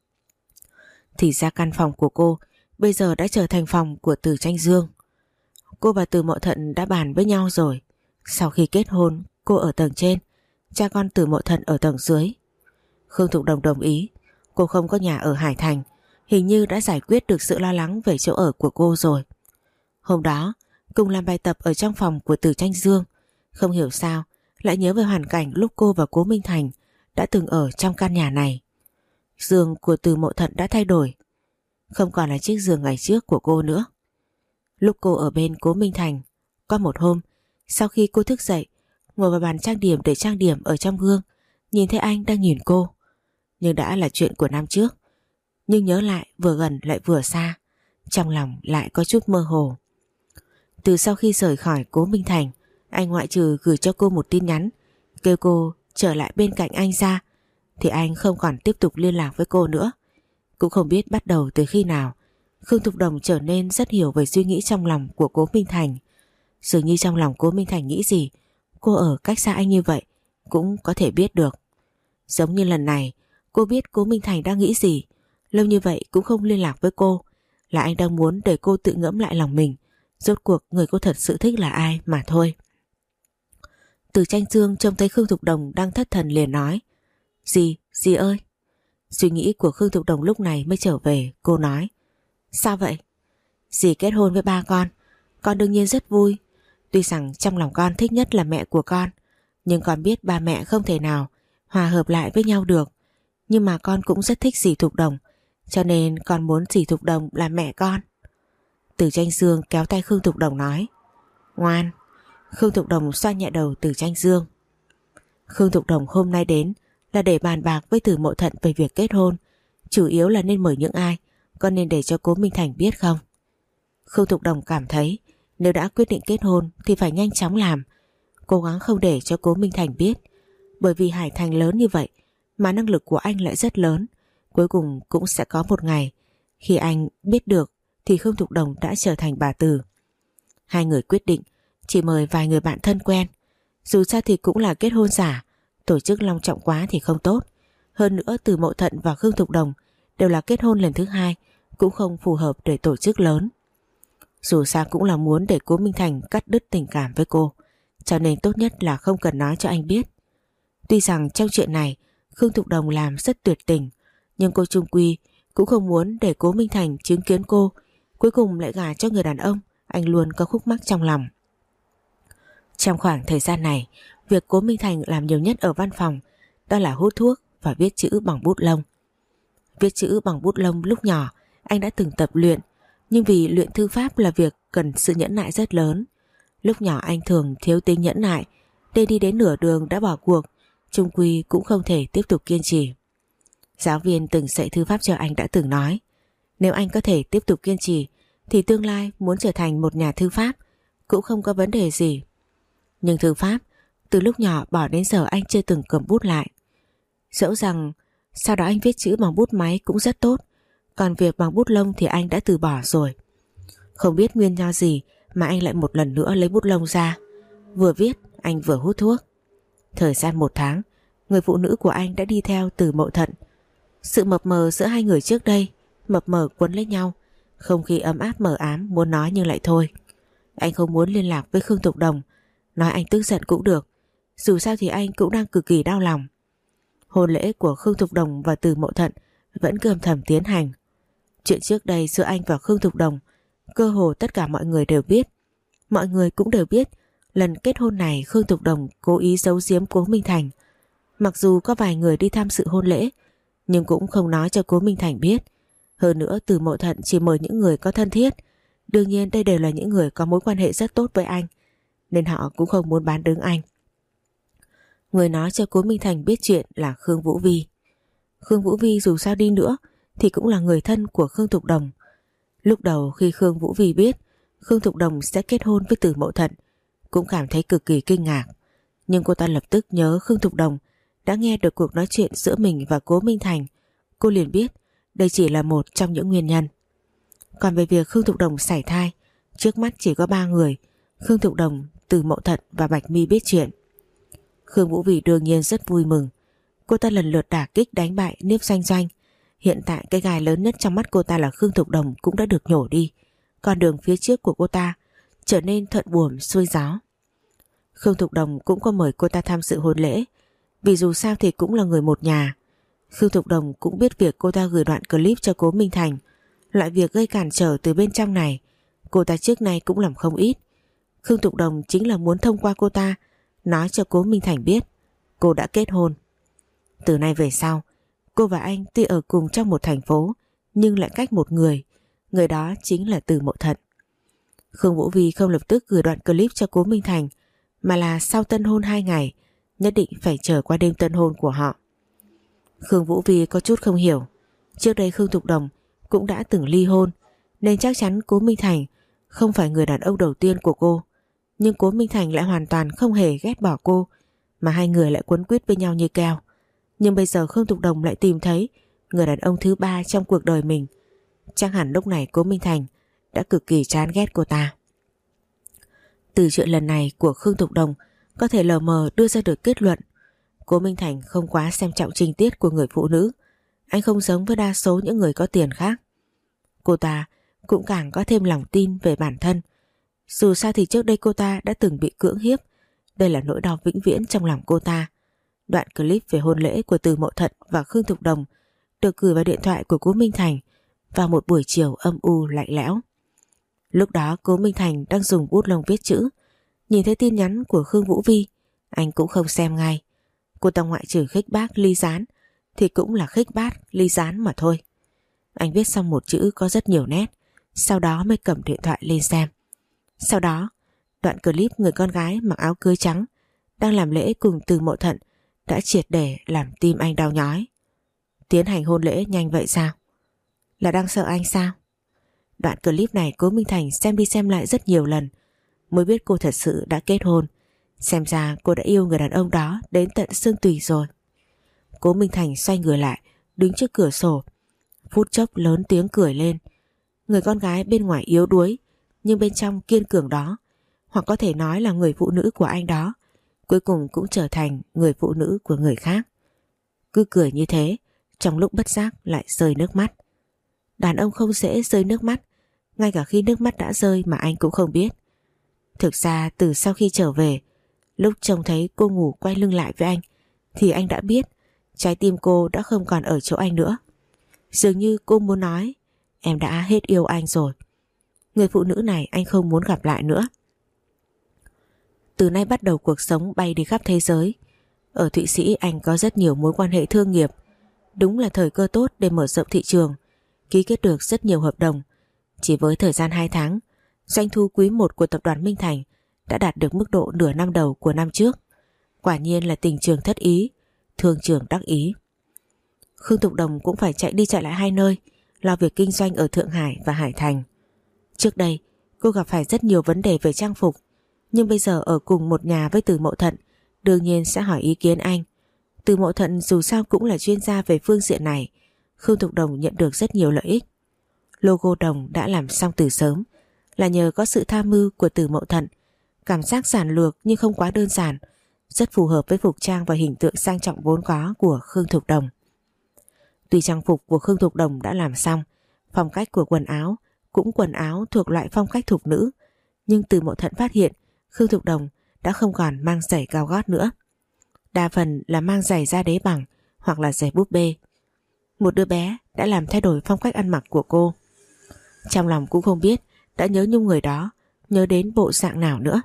Thì ra căn phòng của cô bây giờ đã trở thành phòng của Từ Tranh Dương. Cô và Từ Mộ Thuận đã bàn với nhau rồi. Sau khi kết hôn, cô ở tầng trên, cha con Từ Mộ Thuận ở tầng dưới. Khương Thục Đồng đồng ý. Cô không có nhà ở Hải Thành, hình như đã giải quyết được sự lo lắng về chỗ ở của cô rồi. Hôm đó cùng làm bài tập ở trong phòng của Từ Tranh Dương, không hiểu sao lại nhớ về hoàn cảnh lúc cô và Cố Minh Thành đã từng ở trong căn nhà này. Giường của Từ Mộ Thuận đã thay đổi, không còn là chiếc giường ngày trước của cô nữa. Lúc cô ở bên Cố Minh Thành, có một hôm sau khi cô thức dậy, ngồi vào bàn trang điểm để trang điểm ở trong gương, nhìn thấy anh đang nhìn cô. Nhưng đã là chuyện của năm trước, nhưng nhớ lại vừa gần lại vừa xa, trong lòng lại có chút mơ hồ. Từ sau khi rời khỏi Cố Minh Thành, anh ngoại trừ gửi cho cô một tin nhắn kêu cô trở lại bên cạnh anh ra, thì anh không còn tiếp tục liên lạc với cô nữa. Cũng không biết bắt đầu từ khi nào, Khương Thục Đồng trở nên rất hiểu về suy nghĩ trong lòng của Cố Minh Thành. Dường như trong lòng Cố Minh Thành nghĩ gì, cô ở cách xa anh như vậy cũng có thể biết được. Giống như lần này, cô biết Cố Minh Thành đang nghĩ gì, lâu như vậy cũng không liên lạc với cô, là anh đang muốn để cô tự ngẫm lại lòng mình, rốt cuộc người cô thật sự thích là ai mà thôi. Từ Tranh Dương trông thấy Khương Thục Đồng đang thất thần liền nói: Dì, dì ơi. Suy nghĩ của Khương Thục Đồng lúc này mới trở về. Cô nói: Sao vậy? Dì kết hôn với ba con, con đương nhiên rất vui. Tuy rằng trong lòng con thích nhất là mẹ của con, nhưng con biết ba mẹ không thể nào hòa hợp lại với nhau được. Nhưng mà con cũng rất thích dì Thục Đồng, cho nên con muốn dì Thục Đồng là mẹ con. Từ Tranh Dương kéo tay Khương Thục Đồng nói: Ngoan. Khương Thục Đồng xoa nhẹ đầu Từ Tranh Dương. Khương Thục Đồng hôm nay đến là để bàn bạc với Từ Mộ Thuận về việc kết hôn, chủ yếu là nên mời những ai, con nên để cho Cố Minh Thành biết không? Khương Thục Đồng cảm thấy nếu đã quyết định kết hôn thì phải nhanh chóng làm, cố gắng không để cho Cố Minh Thành biết, bởi vì Hải Thành lớn như vậy mà năng lực của anh lại rất lớn, cuối cùng cũng sẽ có một ngày khi anh biết được thì Khương Thục Đồng đã trở thành bà Từ. Hai người quyết định chỉ mời vài người bạn thân quen, dù sao thì cũng là kết hôn giả, tổ chức long trọng quá thì không tốt. Hơn nữa Từ Mộ Thuận và Khương Thục Đồng đều là kết hôn lần thứ hai, cũng không phù hợp để tổ chức lớn. Dù sao cũng là muốn để Cố Minh Thành cắt đứt tình cảm với cô, cho nên tốt nhất là không cần nói cho anh biết. Tuy rằng trong chuyện này Khương Thục Đồng làm rất tuyệt tình, nhưng cô chung quy cũng không muốn để Cố Minh Thành chứng kiến cô cuối cùng lại gả cho người đàn ông anh luôn có khúc mắc trong lòng. Trong khoảng thời gian này, việc Cố Minh Thành làm nhiều nhất ở văn phòng đó là hút thuốc và viết chữ bằng bút lông. Viết chữ bằng bút lông lúc nhỏ anh đã từng tập luyện, nhưng vì luyện thư pháp là việc cần sự nhẫn nại rất lớn. Lúc nhỏ anh thường thiếu tính nhẫn nại, nên đi đến nửa đường đã bỏ cuộc, chung quy cũng không thể tiếp tục kiên trì. Giáo viên từng dạy thư pháp cho anh đã từng nói, nếu anh có thể tiếp tục kiên trì thì tương lai muốn trở thành một nhà thư pháp cũng không có vấn đề gì. Nhưng thư pháp từ lúc nhỏ bỏ đến giờ anh chưa từng cầm bút lại. Dẫu rằng sau đó anh viết chữ bằng bút máy cũng rất tốt, còn việc bằng bút lông thì anh đã từ bỏ rồi. Không biết nguyên do gì mà anh lại một lần nữa lấy bút lông ra, vừa viết anh vừa hút thuốc. Thời gian một tháng, người phụ nữ của anh đã đi theo Từ Mậu Thận. Sự mập mờ giữa hai người trước đây mập mờ quấn lấy nhau, không khí ấm áp mờ ám, muốn nói nhưng lại thôi. Anh không muốn liên lạc với Khương Thục Đồng, nói anh tức giận cũng được, dù sao thì anh cũng đang cực kỳ đau lòng. Hôn lễ của Khương Thục Đồng và Từ Mậu Thận vẫn cứ âm thầm tiến hành. Chuyện trước đây giữa anh và Khương Thục Đồng cơ hồ tất cả mọi người đều biết. Mọi người cũng đều biết lần kết hôn này Khương Thục Đồng cố ý giấu giếm Cố Minh Thành. Mặc dù có vài người đi tham dự hôn lễ nhưng cũng không nói cho Cố Minh Thành biết. Hơn nữa Từ Mậu Thận chỉ mời những người có thân thiết. Đương nhiên đây đều là những người có mối quan hệ rất tốt với anh, nên họ cũng không muốn bán đứng anh. Người nói cho Cố Minh Thành biết chuyện là Khương Vũ Vi. Khương Vũ Vi dù sao đi nữa thì cũng là người thân của Khương Thục Đồng. Lúc đầu khi Khương Vũ Vi biết Khương Thục Đồng sẽ kết hôn với Từ Mậu Thận cũng cảm thấy cực kỳ kinh ngạc. Nhưng cô ta lập tức nhớ Khương Thục Đồng đã nghe được cuộc nói chuyện giữa mình và Cố Minh Thành. Cô liền biết đây chỉ là một trong những nguyên nhân. Còn về việc Khương Thục Đồng sảy thai, trước mắt chỉ có ba người: Khương Thục Đồng, Từ Mậu Thận và Bạch My biết chuyện. Khương Vũ Vi đương nhiên rất vui mừng. Cô ta lần lượt đả kích đánh bại Niếp Doanh Doanh. Hiện tại cái gai lớn nhất trong mắt cô ta là Khương Thục Đồng cũng đã được nhổ đi. Con đường phía trước của cô ta trở nên thuận buồm xuôi gió. Khương Thục Đồng cũng có mời cô ta tham dự hôn lễ, vì dù sao thì cũng là người một nhà. Khương Thục Đồng cũng biết việc cô ta gửi đoạn clip cho Cố Minh Thành. Loại việc gây cản trở từ bên trong này cô ta trước nay cũng làm không ít. Khương Thục Đồng chính là muốn thông qua cô ta nói cho Cố Minh Thành biết cô đã kết hôn. Từ nay về sau, cô và anh tuy ở cùng trong một thành phố nhưng lại cách một người. Người đó chính là Từ Mậu Thận. Khương Vũ Vi không lập tức gửi đoạn clip cho Cố Minh Thành, mà là sau tân hôn hai ngày nhất định phải chờ qua đêm tân hôn của họ. Khương Vũ Vi có chút không hiểu. Trước đây Khương Thục Đồng cũng đã từng ly hôn, nên chắc chắn Cố Minh Thành không phải người đàn ông đầu tiên của cô. Nhưng Cố Minh Thành lại hoàn toàn không hề ghét bỏ cô, mà hai người lại quấn quýt với nhau như keo. Nhưng bây giờ Khương Thục Đồng lại tìm thấy người đàn ông thứ ba trong cuộc đời mình. Chắc hẳn lúc này Cố Minh Thành đã cực kỳ chán ghét cô ta. Từ chuyện lần này của Khương Thục Đồng có thể lờ mờ đưa ra được kết luận Cố Minh Thành không quá xem trọng trinh tiết của người phụ nữ. Anh không giống với đa số những người có tiền khác. Cô ta cũng càng có thêm lòng tin về bản thân. Dù sao thì trước đây cô ta đã từng bị cưỡng hiếp. Đây là nỗi đau vĩnh viễn trong lòng cô ta. Đoạn clip về hôn lễ của Từ Mậu Thận và Khương Thục Đồng được gửi vào điện thoại của Cố Minh Thành vào một buổi chiều âm u lạnh lẽo. Lúc đó Cố Minh Thành đang dùng bút lông viết chữ. Nhìn thấy tin nhắn của Khương Vũ Vi, anh cũng không xem ngay. Cô ta ngoại trừ khích bác ly gián thì cũng là khích bác ly gián mà thôi. Anh viết xong một chữ có rất nhiều nét, sau đó mới cầm điện thoại lên xem. Sau đó, đoạn clip người con gái mặc áo cưới trắng đang làm lễ cùng Từ Mậu Thận đã triệt để làm tim anh đau nhói. Tiến hành hôn lễ nhanh vậy sao? Là đang sợ anh sao? Đoạn clip này Cố Minh Thành xem đi xem lại rất nhiều lần mới biết cô thật sự đã kết hôn. Xem ra cô đã yêu người đàn ông đó đến tận xương tủy rồi. Cố Minh Thành xoay người lại, đứng trước cửa sổ, phút chốc lớn tiếng cười lên. Người con gái bên ngoài yếu đuối nhưng bên trong kiên cường đó, hoặc có thể nói là người phụ nữ của anh đó, cuối cùng cũng trở thành người phụ nữ của người khác. Cứ cười như thế, trong lúc bất giác lại rơi nước mắt. Đàn ông không dễ rơi nước mắt, ngay cả khi nước mắt đã rơi mà anh cũng không biết. Thực ra từ sau khi trở về, lúc trông thấy cô ngủ quay lưng lại với anh, thì anh đã biết trái tim cô đã không còn ở chỗ anh nữa. Dường như cô muốn nói, em đã hết yêu anh rồi. Người phụ nữ này anh không muốn gặp lại nữa. Từ nay bắt đầu cuộc sống bay đi khắp thế giới. Ở Thụy Sĩ anh có rất nhiều mối quan hệ thương nghiệp. Đúng là thời cơ tốt để mở rộng thị trường, ký kết được rất nhiều hợp đồng. Chỉ với thời gian hai tháng, doanh thu quý một của tập đoàn Minh Thành đã đạt được mức độ nửa năm đầu của năm trước. Quả nhiên là tình trường thất ý, thương trường đắc ý. Khương Thục Đồng cũng phải chạy đi chạy lại hai nơi, lo việc kinh doanh ở Thượng Hải và Hải Thành. Trước đây cô gặp phải rất nhiều vấn đề về trang phục, nhưng bây giờ ở cùng một nhà với Từ Mậu Thận, đương nhiên sẽ hỏi ý kiến anh. Từ Mậu Thận dù sao cũng là chuyên gia về phương diện này. Khương Thục Đồng nhận được rất nhiều lợi ích. Logo đồng đã làm xong từ sớm, là nhờ có sự tham mưu của Từ Mậu Thận. Cảm giác giản lược nhưng không quá đơn giản, rất phù hợp với phục trang và hình tượng sang trọng vốn có của Khương Thục Đồng. Tuy trang phục của Khương Thục Đồng đã làm xong, phong cách của quần áo cũng quần áo thuộc loại phong cách thục nữ, nhưng Từ Mậu Thận phát hiện Khương Thục Đồng đã không còn mang giày cao gót nữa. Đa phần là mang giày da đế bằng hoặc là giày búp bê. Một đứa bé đã làm thay đổi phong cách ăn mặc của cô. Trong lòng cũng không biết đã nhớ nhung người đó, nhớ đến bộ dạng nào nữa.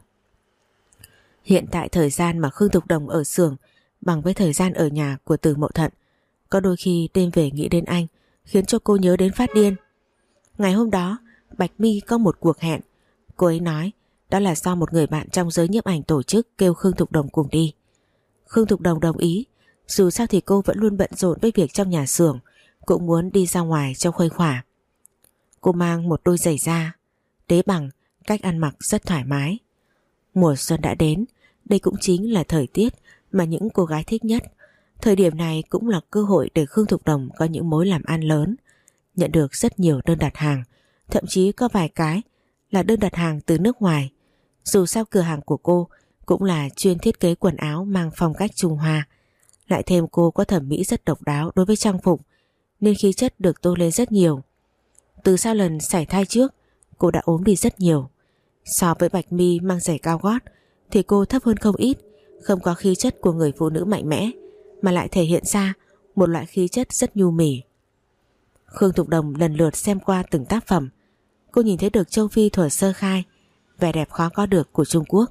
Hiện tại thời gian mà Khương Thục Đồng ở xưởng bằng với thời gian ở nhà của Từ Mậu Thận, có đôi khi đêm về nghĩ đến anh khiến cho cô nhớ đến phát điên. Ngày hôm đó Bạch My có một cuộc hẹn. Cô ấy nói đó là do một người bạn trong giới nhiếp ảnh tổ chức kêu Khương Thục Đồng cùng đi. Khương Thục Đồng đồng ý. Dù sao thì cô vẫn luôn bận rộn với việc trong nhà xưởng, cũng muốn đi ra ngoài cho khuây khỏa. Cô mang một đôi giày da đế bằng, cách ăn mặc rất thoải mái. Mùa xuân đã đến, đây cũng chính là thời tiết mà những cô gái thích nhất. Thời điểm này cũng là cơ hội để Khương Thục Đồng có những mối làm ăn lớn, nhận được rất nhiều đơn đặt hàng, thậm chí có vài cái là đơn đặt hàng từ nước ngoài. Dù sao cửa hàng của cô cũng là chuyên thiết kế quần áo mang phong cách Trung Hoa, lại thêm cô có thẩm mỹ rất độc đáo đối với trang phục, nên khí chất được tô lên rất nhiều. Từ sau lần sảy thai trước, cô đã ốm đi rất nhiều. So với Bạch My mang giày cao gót thì cô thấp hơn không ít, không có khí chất của người phụ nữ mạnh mẽ, mà lại thể hiện ra một loại khí chất rất nhu mì. Khương Thục Đồng lần lượt xem qua từng tác phẩm. Cô nhìn thấy được châu Phi thuở sơ khai, vẻ đẹp khó có được của Trung Quốc.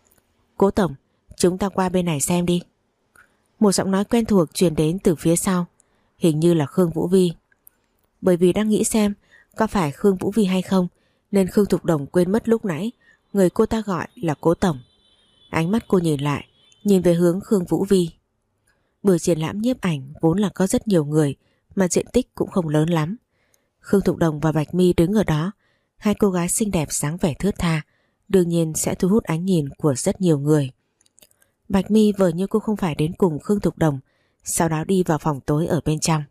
Cố tổng, chúng ta qua bên này xem đi. Một giọng nói quen thuộc truyền đến từ phía sau, hình như là Khương Vũ Vi. Bởi vì đang nghĩ xem có phải Khương Vũ Vi hay không, nên Khương Thục Đồng quên mất lúc nãy người cô ta gọi là Cố tổng. Ánh mắt cô nhìn lại, nhìn về hướng Khương Vũ Vi. Buổi triển lãm nhiếp ảnh vốn là có rất nhiều người, mà diện tích cũng không lớn lắm. Khương Thục Đồng và Bạch My đứng ở đó, hai cô gái xinh đẹp sáng vẻ thướt tha, đương nhiên sẽ thu hút ánh nhìn của rất nhiều người. Bạch My vờ như cô không phải đến cùng Khương Thục Đồng, sau đó đi vào phòng tối ở bên trong.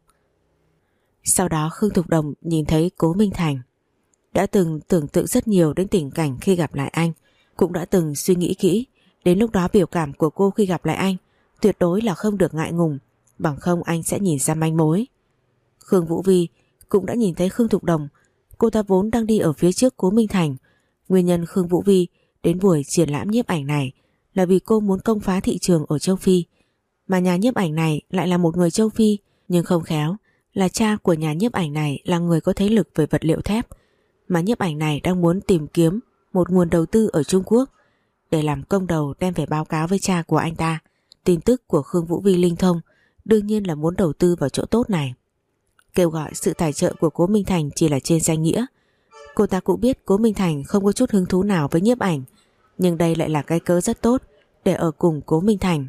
Sau đó Khương Thục Đồng nhìn thấy Cố Minh Thành. Đã từng tưởng tượng rất nhiều đến tình cảnh khi gặp lại anh, cũng đã từng suy nghĩ kỹ đến lúc đó biểu cảm của cô khi gặp lại anh tuyệt đối là không được ngại ngùng, bằng không anh sẽ nhìn ra manh mối. Khương Vũ Vi cũng đã nhìn thấy Khương Thục Đồng. Cô ta vốn đang đi ở phía trước Cố Minh Thành. Nguyên nhân Khương Vũ Vi đến buổi triển lãm nhiếp ảnh này là vì cô muốn công phá thị trường ở châu Phi, mà nhà nhiếp ảnh này lại là một người châu Phi, nhưng không khéo là cha của nhà nhiếp ảnh này là người có thế lực về vật liệu thép, mà nhiếp ảnh này đang muốn tìm kiếm một nguồn đầu tư ở Trung Quốc để làm công đầu đem về báo cáo với cha của anh ta. Tin tức của Khương Vũ Vi linh thông, đương nhiên là muốn đầu tư vào chỗ tốt này. Kêu gọi sự tài trợ của Cố Minh Thành chỉ là trên danh nghĩa. Cô ta cũng biết Cố Minh Thành không có chút hứng thú nào với nhiếp ảnh, nhưng đây lại là cái cớ rất tốt để ở cùng Cố Minh Thành.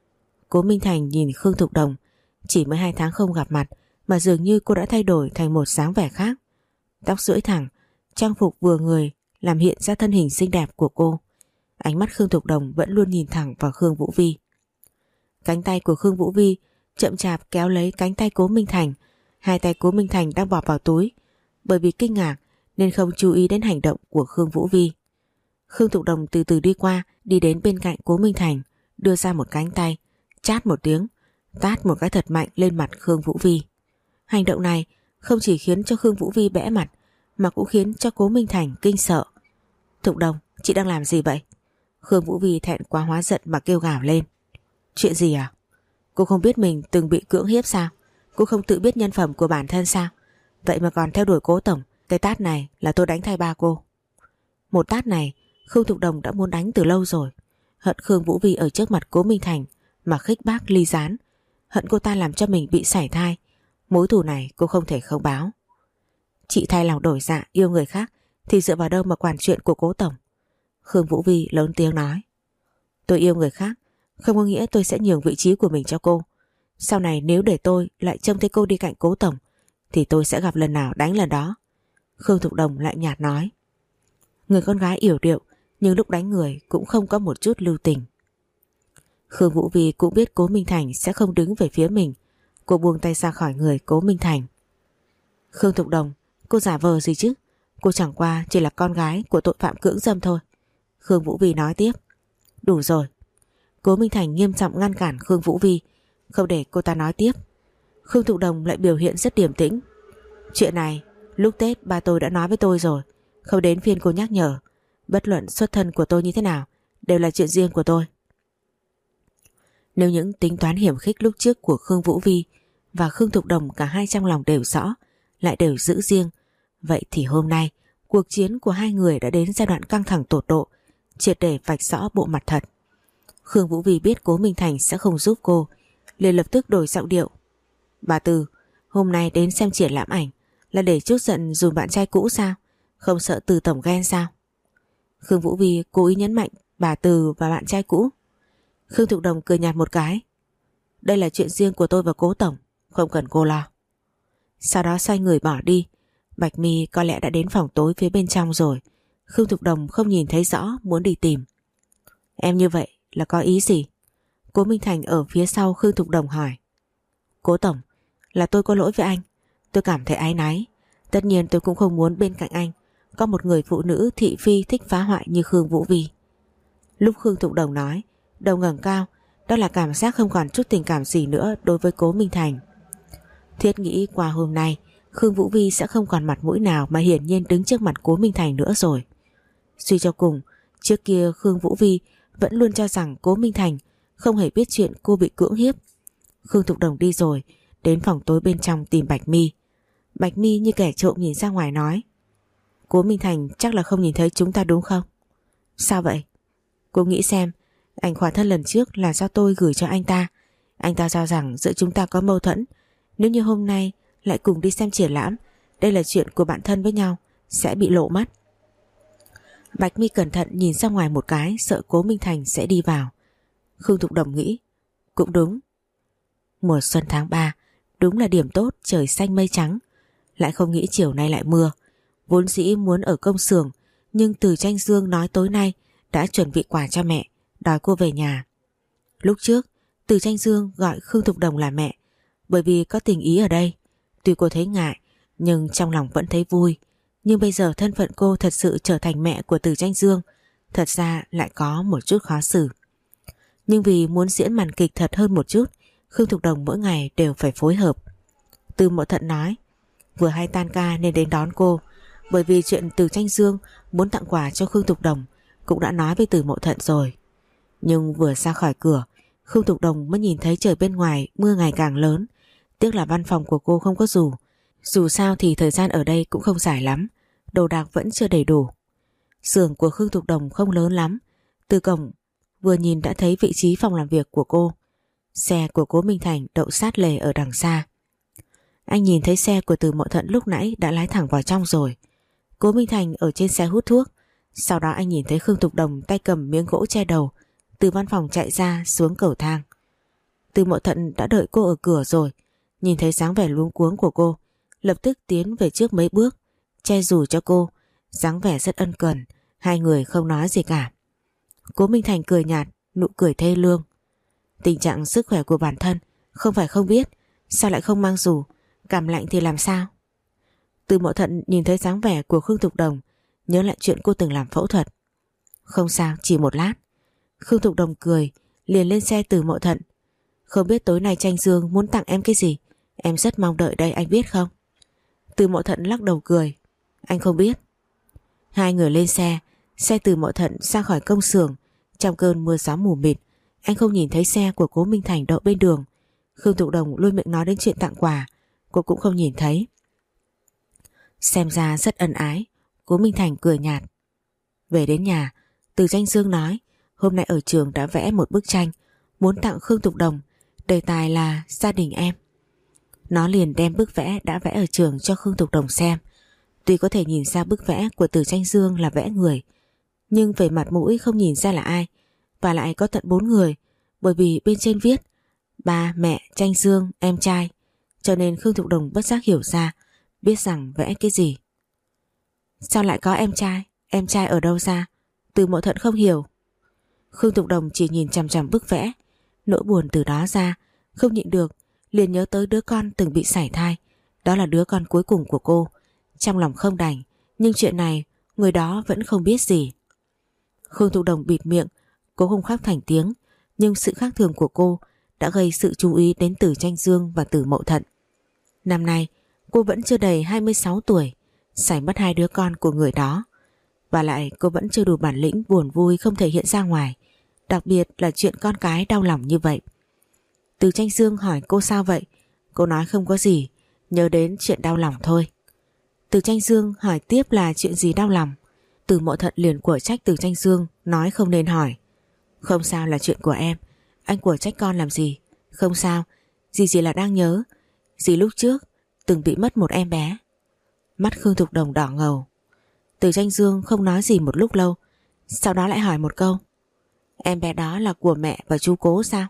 Cố Minh Thành nhìn Khương Thục Đồng, chỉ mới hai tháng không gặp mặt mà dường như cô đã thay đổi thành một dáng vẻ khác. Tóc duỗi thẳng, trang phục vừa người làm hiện ra thân hình xinh đẹp của cô. Ánh mắt Khương Thục Đồng vẫn luôn nhìn thẳng vào Khương Vũ Vi. Cánh tay của Khương Vũ Vi chậm chạp kéo lấy cánh tay Cố Minh Thành. Hai tay Cố Minh Thành đang bỏ vào túi, bởi vì kinh ngạc nên không chú ý đến hành động của Khương Vũ Vi. Khương Thục Đồng từ từ đi qua, đi đến bên cạnh Cố Minh Thành, đưa ra một cánh tay, chát một tiếng, tát một cái thật mạnh lên mặt Khương Vũ Vi. Hành động này không chỉ khiến cho Khương Vũ Vi bẽ mặt, mà cũng khiến cho Cố Minh Thành kinh sợ. Thục Đồng, chị đang làm gì vậy? Khương Vũ Vi thẹn quá hóa giận mà kêu gào lên. Chuyện gì à? Cô không biết mình từng bị cưỡng hiếp sao? Cô không tự biết nhân phẩm của bản thân sao? Vậy mà còn theo đuổi Cố tổng. Cái tát này là tôi đánh thay ba cô. Một tát này Khương Thục Đồng đã muốn đánh từ lâu rồi. Hận Khương Vũ Vi ở trước mặt Cố Minh Thành mà khích bác ly gián. Hận cô ta làm cho mình bị sảy thai. Mối thù này cô không thể không báo. Chị thay lòng đổi dạ yêu người khác thì dựa vào đâu mà quản chuyện của Cố tổng? Khương Vũ Vi lớn tiếng nói. Tôi yêu người khác không có nghĩa tôi sẽ nhường vị trí của mình cho cô. Sau này nếu để tôi lại trông thấy cô đi cạnh Cố tổng thì tôi sẽ gặp lần nào đánh lần đó. Khương Thục Đồng lại nhạt nói. Người con gái yểu điệu nhưng lúc đánh người cũng không có một chút lưu tình. Khương Vũ Vi cũng biết Cố Minh Thành sẽ không đứng về phía mình. Cô buông tay ra khỏi người Cố Minh Thành. Khương Thục Đồng, cô giả vờ gì chứ? Cô chẳng qua chỉ là con gái của tội phạm cưỡng dâm thôi. Khương Vũ Vi nói tiếp. Đủ rồi. Cố Minh Thành nghiêm giọng ngăn cản Khương Vũ Vi, không để cô ta nói tiếp. Khương Thục Đồng lại biểu hiện rất điềm tĩnh. Chuyện này lúc Tết ba tôi đã nói với tôi rồi, không đến phiên cô nhắc nhở. Bất luận xuất thân của tôi như thế nào đều là chuyện riêng của tôi. Nếu những tính toán hiểm khích lúc trước của Khương Vũ Vi và Khương Thục Đồng cả hai trong lòng đều rõ, lại đều giữ riêng, vậy thì hôm nay cuộc chiến của hai người đã đến giai đoạn căng thẳng tột độ, triệt để vạch rõ bộ mặt thật. Khương Vũ Vi biết Cố Minh Thành sẽ không giúp cô, liền lập tức đổi giọng điệu. Bà Từ, hôm nay đến xem triển lãm ảnh là để trút giận dùm bạn trai cũ sao? Không sợ Từ tổng ghen sao? Khương Vũ Vi cố ý nhấn mạnh bà Từ và bạn trai cũ. Khương Thục Đồng cười nhạt một cái. Đây là chuyện riêng của tôi và Cố tổng, không cần cô lo. Sau đó xoay người bỏ đi. Bạch Mi có lẽ đã đến phòng tối phía bên trong rồi. Khương Thục Đồng không nhìn thấy rõ, muốn đi tìm. Em như vậy là có ý gì? Cố Minh Thành ở phía sau Khương Thục Đồng hỏi. Cố tổng, là tôi có lỗi với anh. Tôi cảm thấy áy náy. Tất nhiên tôi cũng không muốn bên cạnh anh có một người phụ nữ thị phi thích phá hoại như Khương Vũ Vi. Lúc Khương Thục Đồng nói, đầu ngẩng cao, đó là cảm giác không còn chút tình cảm gì nữa đối với Cố Minh Thành. Thiết nghĩ qua hôm nay Khương Vũ Vi sẽ không còn mặt mũi nào mà hiển nhiên đứng trước mặt Cố Minh Thành nữa rồi. Suy cho cùng, trước kia Khương Vũ Vi vẫn luôn cho rằng Cố Minh Thành không hề biết chuyện cô bị cưỡng hiếp. Khương Thục Đồng đi rồi, đến phòng tối bên trong tìm Bạch Mi. Bạch Mi như kẻ trộm nhìn ra ngoài nói. Cố Minh Thành chắc là không nhìn thấy chúng ta đúng không? Sao vậy? Cô nghĩ xem, ảnh khỏa thân lần trước là do tôi gửi cho anh ta. Anh ta cho rằng giữa chúng ta có mâu thuẫn. Nếu như hôm nay lại cùng đi xem triển lãm, đây là chuyện của bạn thân với nhau, sẽ bị lộ mất. Bạch Mi cẩn thận nhìn ra ngoài một cái, sợ Cố Minh Thành sẽ đi vào. Khương Thục Đồng nghĩ, cũng đúng. Mùa xuân tháng ba, đúng là điểm tốt, trời xanh mây trắng. Lại không nghĩ chiều nay lại mưa. Vốn dĩ muốn ở công xưởng, nhưng Từ Tranh Dương nói tối nay đã chuẩn bị quà cho mẹ, đòi cô về nhà. Lúc trước, Từ Tranh Dương gọi Khương Thục Đồng là mẹ, bởi vì có tình ý ở đây. Tuy cô thấy ngại, nhưng trong lòng vẫn thấy vui. Nhưng bây giờ thân phận cô thật sự trở thành mẹ của Từ Tranh Dương, thật ra lại có một chút khó xử. Nhưng vì muốn diễn màn kịch thật hơn một chút, Khương Thục Đồng mỗi ngày đều phải phối hợp. Từ Mộ Thận nói, vừa hay tan ca nên đến đón cô, bởi vì chuyện Từ Tranh Dương muốn tặng quà cho Khương Thục Đồng cũng đã nói với Từ Mộ Thận rồi. Nhưng vừa ra khỏi cửa, Khương Thục Đồng mới nhìn thấy trời bên ngoài mưa ngày càng lớn. Tiếc là văn phòng của cô không có dù. Dù sao thì thời gian ở đây cũng không dài lắm, đồ đạc vẫn chưa đầy đủ. Xưởng của Khương Thục Đồng không lớn lắm. Từ cổng vừa nhìn đã thấy vị trí phòng làm việc của cô. Xe của Cố Minh Thành đậu sát lề ở đằng xa. Anh nhìn thấy xe của Từ Mộ Thận lúc nãy đã lái thẳng vào trong rồi. Cố Minh Thành ở trên xe hút thuốc. Sau đó anh nhìn thấy Khương Thục Đồng tay cầm miếng gỗ che đầu, từ văn phòng chạy ra xuống cầu thang. Từ Mộ Thận đã đợi cô ở cửa rồi, nhìn thấy dáng vẻ luống cuống của cô, lập tức tiến về trước mấy bước, che dù cho cô, dáng vẻ rất ân cần. Hai người không nói gì cả. Cố Minh Thành cười nhạt, nụ cười thê lương. Tình trạng sức khỏe của bản thân không phải không biết, sao lại không mang dù, cảm lạnh thì làm sao? Từ Mộ Thận nhìn thấy dáng vẻ của Khương Thục Đồng, nhớ lại chuyện cô từng làm phẫu thuật. Không sao, chỉ một lát. Khương Thục Đồng cười, liền lên xe Từ Mộ Thận. Không biết tối nay Tranh Dương muốn tặng em cái gì, em rất mong đợi đây, anh biết không? Từ Mộ Thận lắc đầu cười. Anh không biết. Hai người lên xe, xe Từ Mộ Thận ra khỏi công xưởng. Trong cơn mưa gió mù mịt, anh không nhìn thấy xe của Cố Minh Thành đậu bên đường. Khương Thục Đồng luôn miệng nói đến chuyện tặng quà, cô cũng không nhìn thấy. Xem ra rất ân ái. Cố Minh Thành cười nhạt. Về đến nhà, Từ Tranh Dương nói hôm nay ở trường đã vẽ một bức tranh muốn tặng Khương Thục Đồng, đề tài là gia đình em. Nó liền đem bức vẽ đã vẽ ở trường cho Khương Thục Đồng xem. Tuy có thể nhìn ra bức vẽ của Từ Tranh Dương là vẽ người, nhưng về mặt mũi không nhìn ra là ai, và lại có tận bốn người, bởi vì bên trên viết ba, mẹ, Tranh Dương, em trai, cho nên Khương Thục Đồng bất giác hiểu ra, biết rằng vẽ cái gì. Sao lại có em trai? Em trai ở đâu ra? Từ Mộ Thận không hiểu. Khương Thục Đồng chỉ nhìn chằm chằm bức vẽ, nỗi buồn từ đó ra, không nhịn được, liền nhớ tới đứa con từng bị sảy thai, đó là đứa con cuối cùng của cô. Trong lòng không đành, nhưng chuyện này người đó vẫn không biết gì. Khương Thục Đồng bịt miệng, cố không khóc thành tiếng, Nhưng sự khác thường của cô đã gây sự chú ý đến Từ Tranh Dương và Từ Mậu Thận. Năm nay cô vẫn chưa đầy hai mươi sáu tuổi, sảy mất hai đứa con của người đó. Và lại cô vẫn chưa đủ bản lĩnh buồn vui không thể hiện ra ngoài, đặc biệt là chuyện con cái đau lòng như vậy. Từ Tranh Dương hỏi cô sao vậy? Cô nói không có gì, nhớ đến chuyện đau lòng thôi. Từ Tranh Dương hỏi tiếp là chuyện gì đau lòng. Từ Mậu Thận liền của trách Từ Tranh Dương, nói không nên hỏi. Không sao, là chuyện của em, anh của trách con làm gì? Không sao, dì chỉ là đang nhớ dì lúc trước từng bị mất một em bé. Mắt Khương Thục Đồng đỏ ngầu. Từ Tranh Dương không nói gì một lúc lâu, sau đó lại hỏi một câu. Em bé đó là của mẹ và chú Cố sao?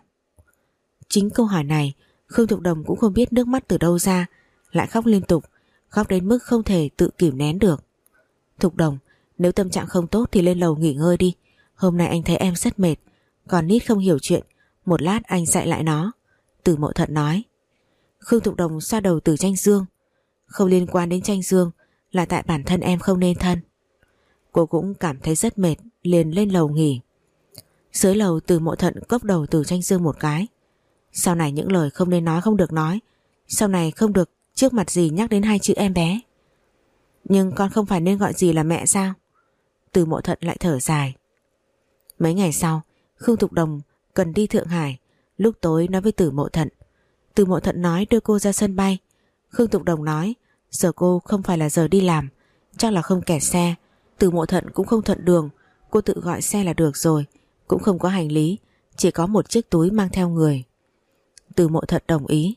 Chính câu hỏi này Khương Thục Đồng cũng không biết nước mắt từ đâu ra, lại khóc liên tục, khóc đến mức không thể tự kìm nén được. Thục Đồng, nếu tâm trạng không tốt thì lên lầu nghỉ ngơi đi, hôm nay anh thấy em rất mệt, còn Nít không hiểu chuyện, một lát anh dạy lại nó. Từ Mậu Thận nói. Khương Thục Đồng xoa đầu Từ Tranh Dương. Không liên quan đến Tranh Dương, là tại bản thân em không nên thân. Cô cũng cảm thấy rất mệt, liền lên lầu nghỉ. Dưới lầu Từ Mậu Thận cốc đầu Từ Tranh Dương một cái. Sau này những lời không nên nói không được nói, sau này không được trước mặt dì nhắc đến hai chữ em bé. Nhưng con không phải nên gọi dì là mẹ sao? Từ Mậu Thận lại thở dài. Mấy ngày sau, Khương Thục Đồng cần đi Thượng Hải, lúc tối nói với Từ Mậu Thận. Từ Mậu Thận nói đưa cô ra sân bay. Khương Thục Đồng nói giờ cô không phải là giờ đi làm, chắc là không kẹt xe. Từ Mậu Thận cũng không thuận đường, cô tự gọi xe là được rồi, cũng không có hành lý, chỉ có một chiếc túi mang theo người. Từ Mậu Thận đồng ý.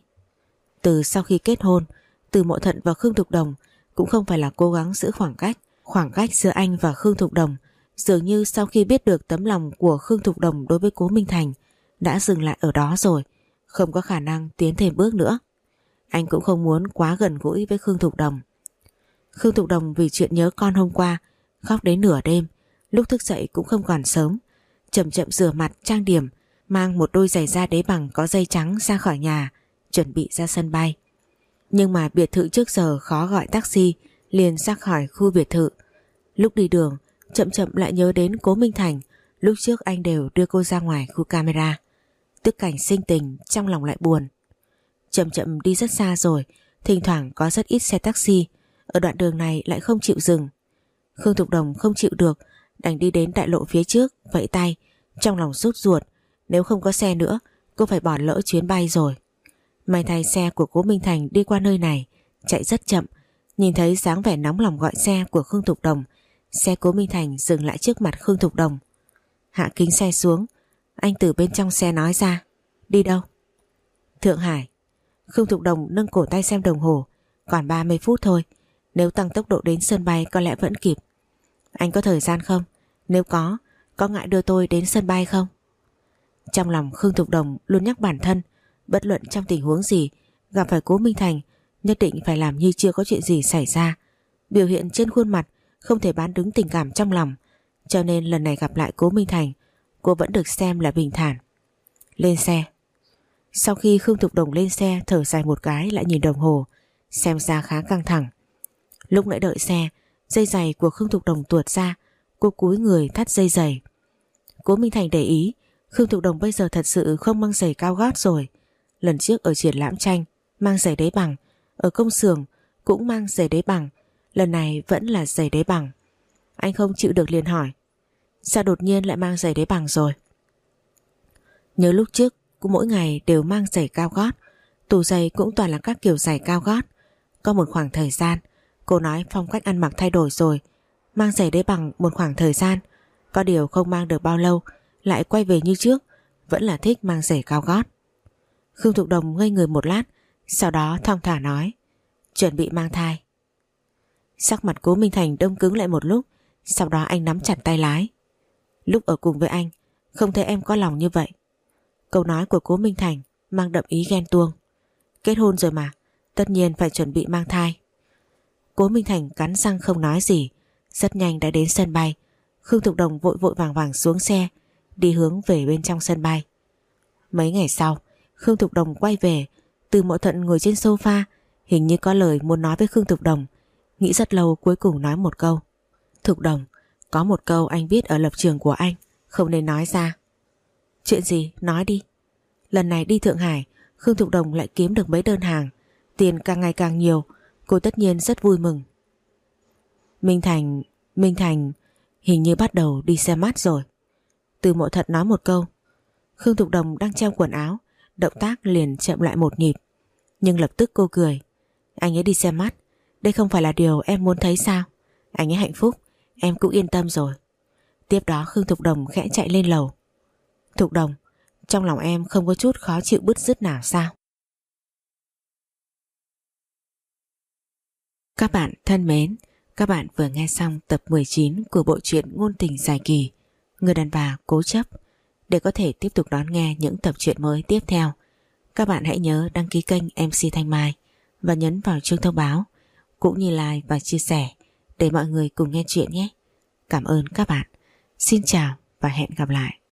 Từ sau khi kết hôn, Từ Mậu Thận và Khương Thục Đồng cũng không phải là cố gắng giữ khoảng cách. Khoảng cách giữa anh và Khương Thục Đồng dường như sau khi biết được tấm lòng của Khương Thục Đồng đối với Cố Minh Thành đã dừng lại ở đó rồi, không có khả năng tiến thêm bước nữa. Anh cũng không muốn quá gần gũi với Khương Thục Đồng. Khương Thục Đồng vì chuyện nhớ con hôm qua khóc đến nửa đêm, lúc thức dậy cũng không còn sớm, chậm chậm rửa mặt trang điểm, mang một đôi giày da đế bằng có dây trắng ra khỏi nhà, chuẩn bị ra sân bay. Nhưng mà biệt thự trước giờ khó gọi taxi, liền ra khỏi khu biệt thự. Lúc đi đường chậm chậm lại nhớ đến Cố Minh Thành, lúc trước anh đều đưa cô ra ngoài khu camera. Tức cảnh sinh tình, trong lòng lại buồn. Chậm chậm đi rất xa rồi, thỉnh thoảng có rất ít xe taxi, ở đoạn đường này lại không chịu dừng. Khương Thục Đồng không chịu được, đành đi đến đại lộ phía trước, vẫy tay, trong lòng sốt ruột, nếu không có xe nữa, cô phải bỏ lỡ chuyến bay rồi. May thay xe của Cố Minh Thành đi qua nơi này, chạy rất chậm, nhìn thấy dáng vẻ nóng lòng gọi xe của Khương Thục Đồng, xe Cố Minh Thành dừng lại trước mặt Khương Thục Đồng. Hạ kính xe xuống, anh từ bên trong xe nói ra. Đi đâu? Thượng Hải. Khương Thục Đồng nâng cổ tay xem đồng hồ, còn ba mươi phút thôi, nếu tăng tốc độ đến sân bay có lẽ vẫn kịp. Anh có thời gian không? Nếu có, có ngại đưa tôi đến sân bay không? Trong lòng Khương Thục Đồng luôn nhắc bản thân, bất luận trong tình huống gì gặp phải Cố Minh Thành nhất định phải làm như chưa có chuyện gì xảy ra. Biểu hiện trên khuôn mặt không thể bán đứng tình cảm trong lòng, cho nên lần này gặp lại Cố Minh Thành, cô vẫn được xem là bình thản. Lên xe. Sau khi Khương Thục Đồng lên xe, thở dài một cái lại nhìn đồng hồ, xem ra khá căng thẳng. Lúc nãy đợi xe, dây giày của Khương Thục Đồng tuột ra, cô cúi người thắt dây giày. Cố Minh Thành để ý Khương Thục Đồng bây giờ thật sự không mang giày cao gót rồi. Lần trước ở triển lãm tranh mang giày đế bằng, ở công xưởng cũng mang giày đế bằng, lần này vẫn là giày đế bằng. Anh không chịu được liền hỏi, sao đột nhiên lại mang giày đế bằng rồi? Nhớ lúc trước cô mỗi ngày đều mang giày cao gót, tủ giày cũng toàn là các kiểu giày cao gót. Có một khoảng thời gian cô nói phong cách ăn mặc thay đổi rồi, mang giày đế bằng một khoảng thời gian, có điều không mang được bao lâu lại quay về như trước, vẫn là thích mang giày cao gót. Khương Thục Đồng ngây người một lát, sau đó thong thả nói, chuẩn bị mang thai. Sắc mặt Cố Minh Thành đông cứng lại một lúc, sau đó anh nắm chặt tay lái. Lúc ở cùng với anh không thấy em có lòng như vậy. Câu nói của Cố Minh Thành mang đậm ý ghen tuông. Kết hôn rồi mà, tất nhiên phải chuẩn bị mang thai. Cố Minh Thành cắn răng không nói gì. Rất nhanh đã đến sân bay. Khương Thục Đồng vội vội vàng vàng xuống xe, đi hướng về bên trong sân bay. Mấy ngày sau, Khương Thục Đồng quay về. Từ Mậu Thận ngồi trên sofa, hình như có lời muốn nói với Khương Thục Đồng. Nghĩ rất lâu cuối cùng nói một câu. Thục Đồng, có một câu anh biết ở lập trường của anh, không nên nói ra. Chuyện gì? Nói đi. Lần này đi Thượng Hải, Khương Thục Đồng lại kiếm được mấy đơn hàng, tiền càng ngày càng nhiều, cô tất nhiên rất vui mừng. Minh Thành, Minh Thành hình như bắt đầu đi xem mắt rồi. Từ Mộ Thật nói một câu. Khương Thục Đồng đang treo quần áo, động tác liền chậm lại một nhịp. Nhưng lập tức cô cười. Anh ấy đi xem mắt, đây không phải là điều em muốn thấy sao? Anh ấy hạnh phúc, em cũng yên tâm rồi. Tiếp đó Khương Thục Đồng khẽ chạy lên lầu. Thục Đồng, trong lòng em không có chút khó chịu bứt rứt nào sao? Các bạn thân mến, các bạn vừa nghe xong tập mười chín của bộ truyện ngôn tình dài kỳ Người đàn bà cố chấp. Để có thể tiếp tục đón nghe những tập truyện mới tiếp theo, các bạn hãy nhớ đăng ký kênh em xê Thanh Mai và nhấn vào chuông thông báo, cũng như like và chia sẻ để mọi người cùng nghe chuyện nhé. Cảm ơn các bạn. Xin chào và hẹn gặp lại.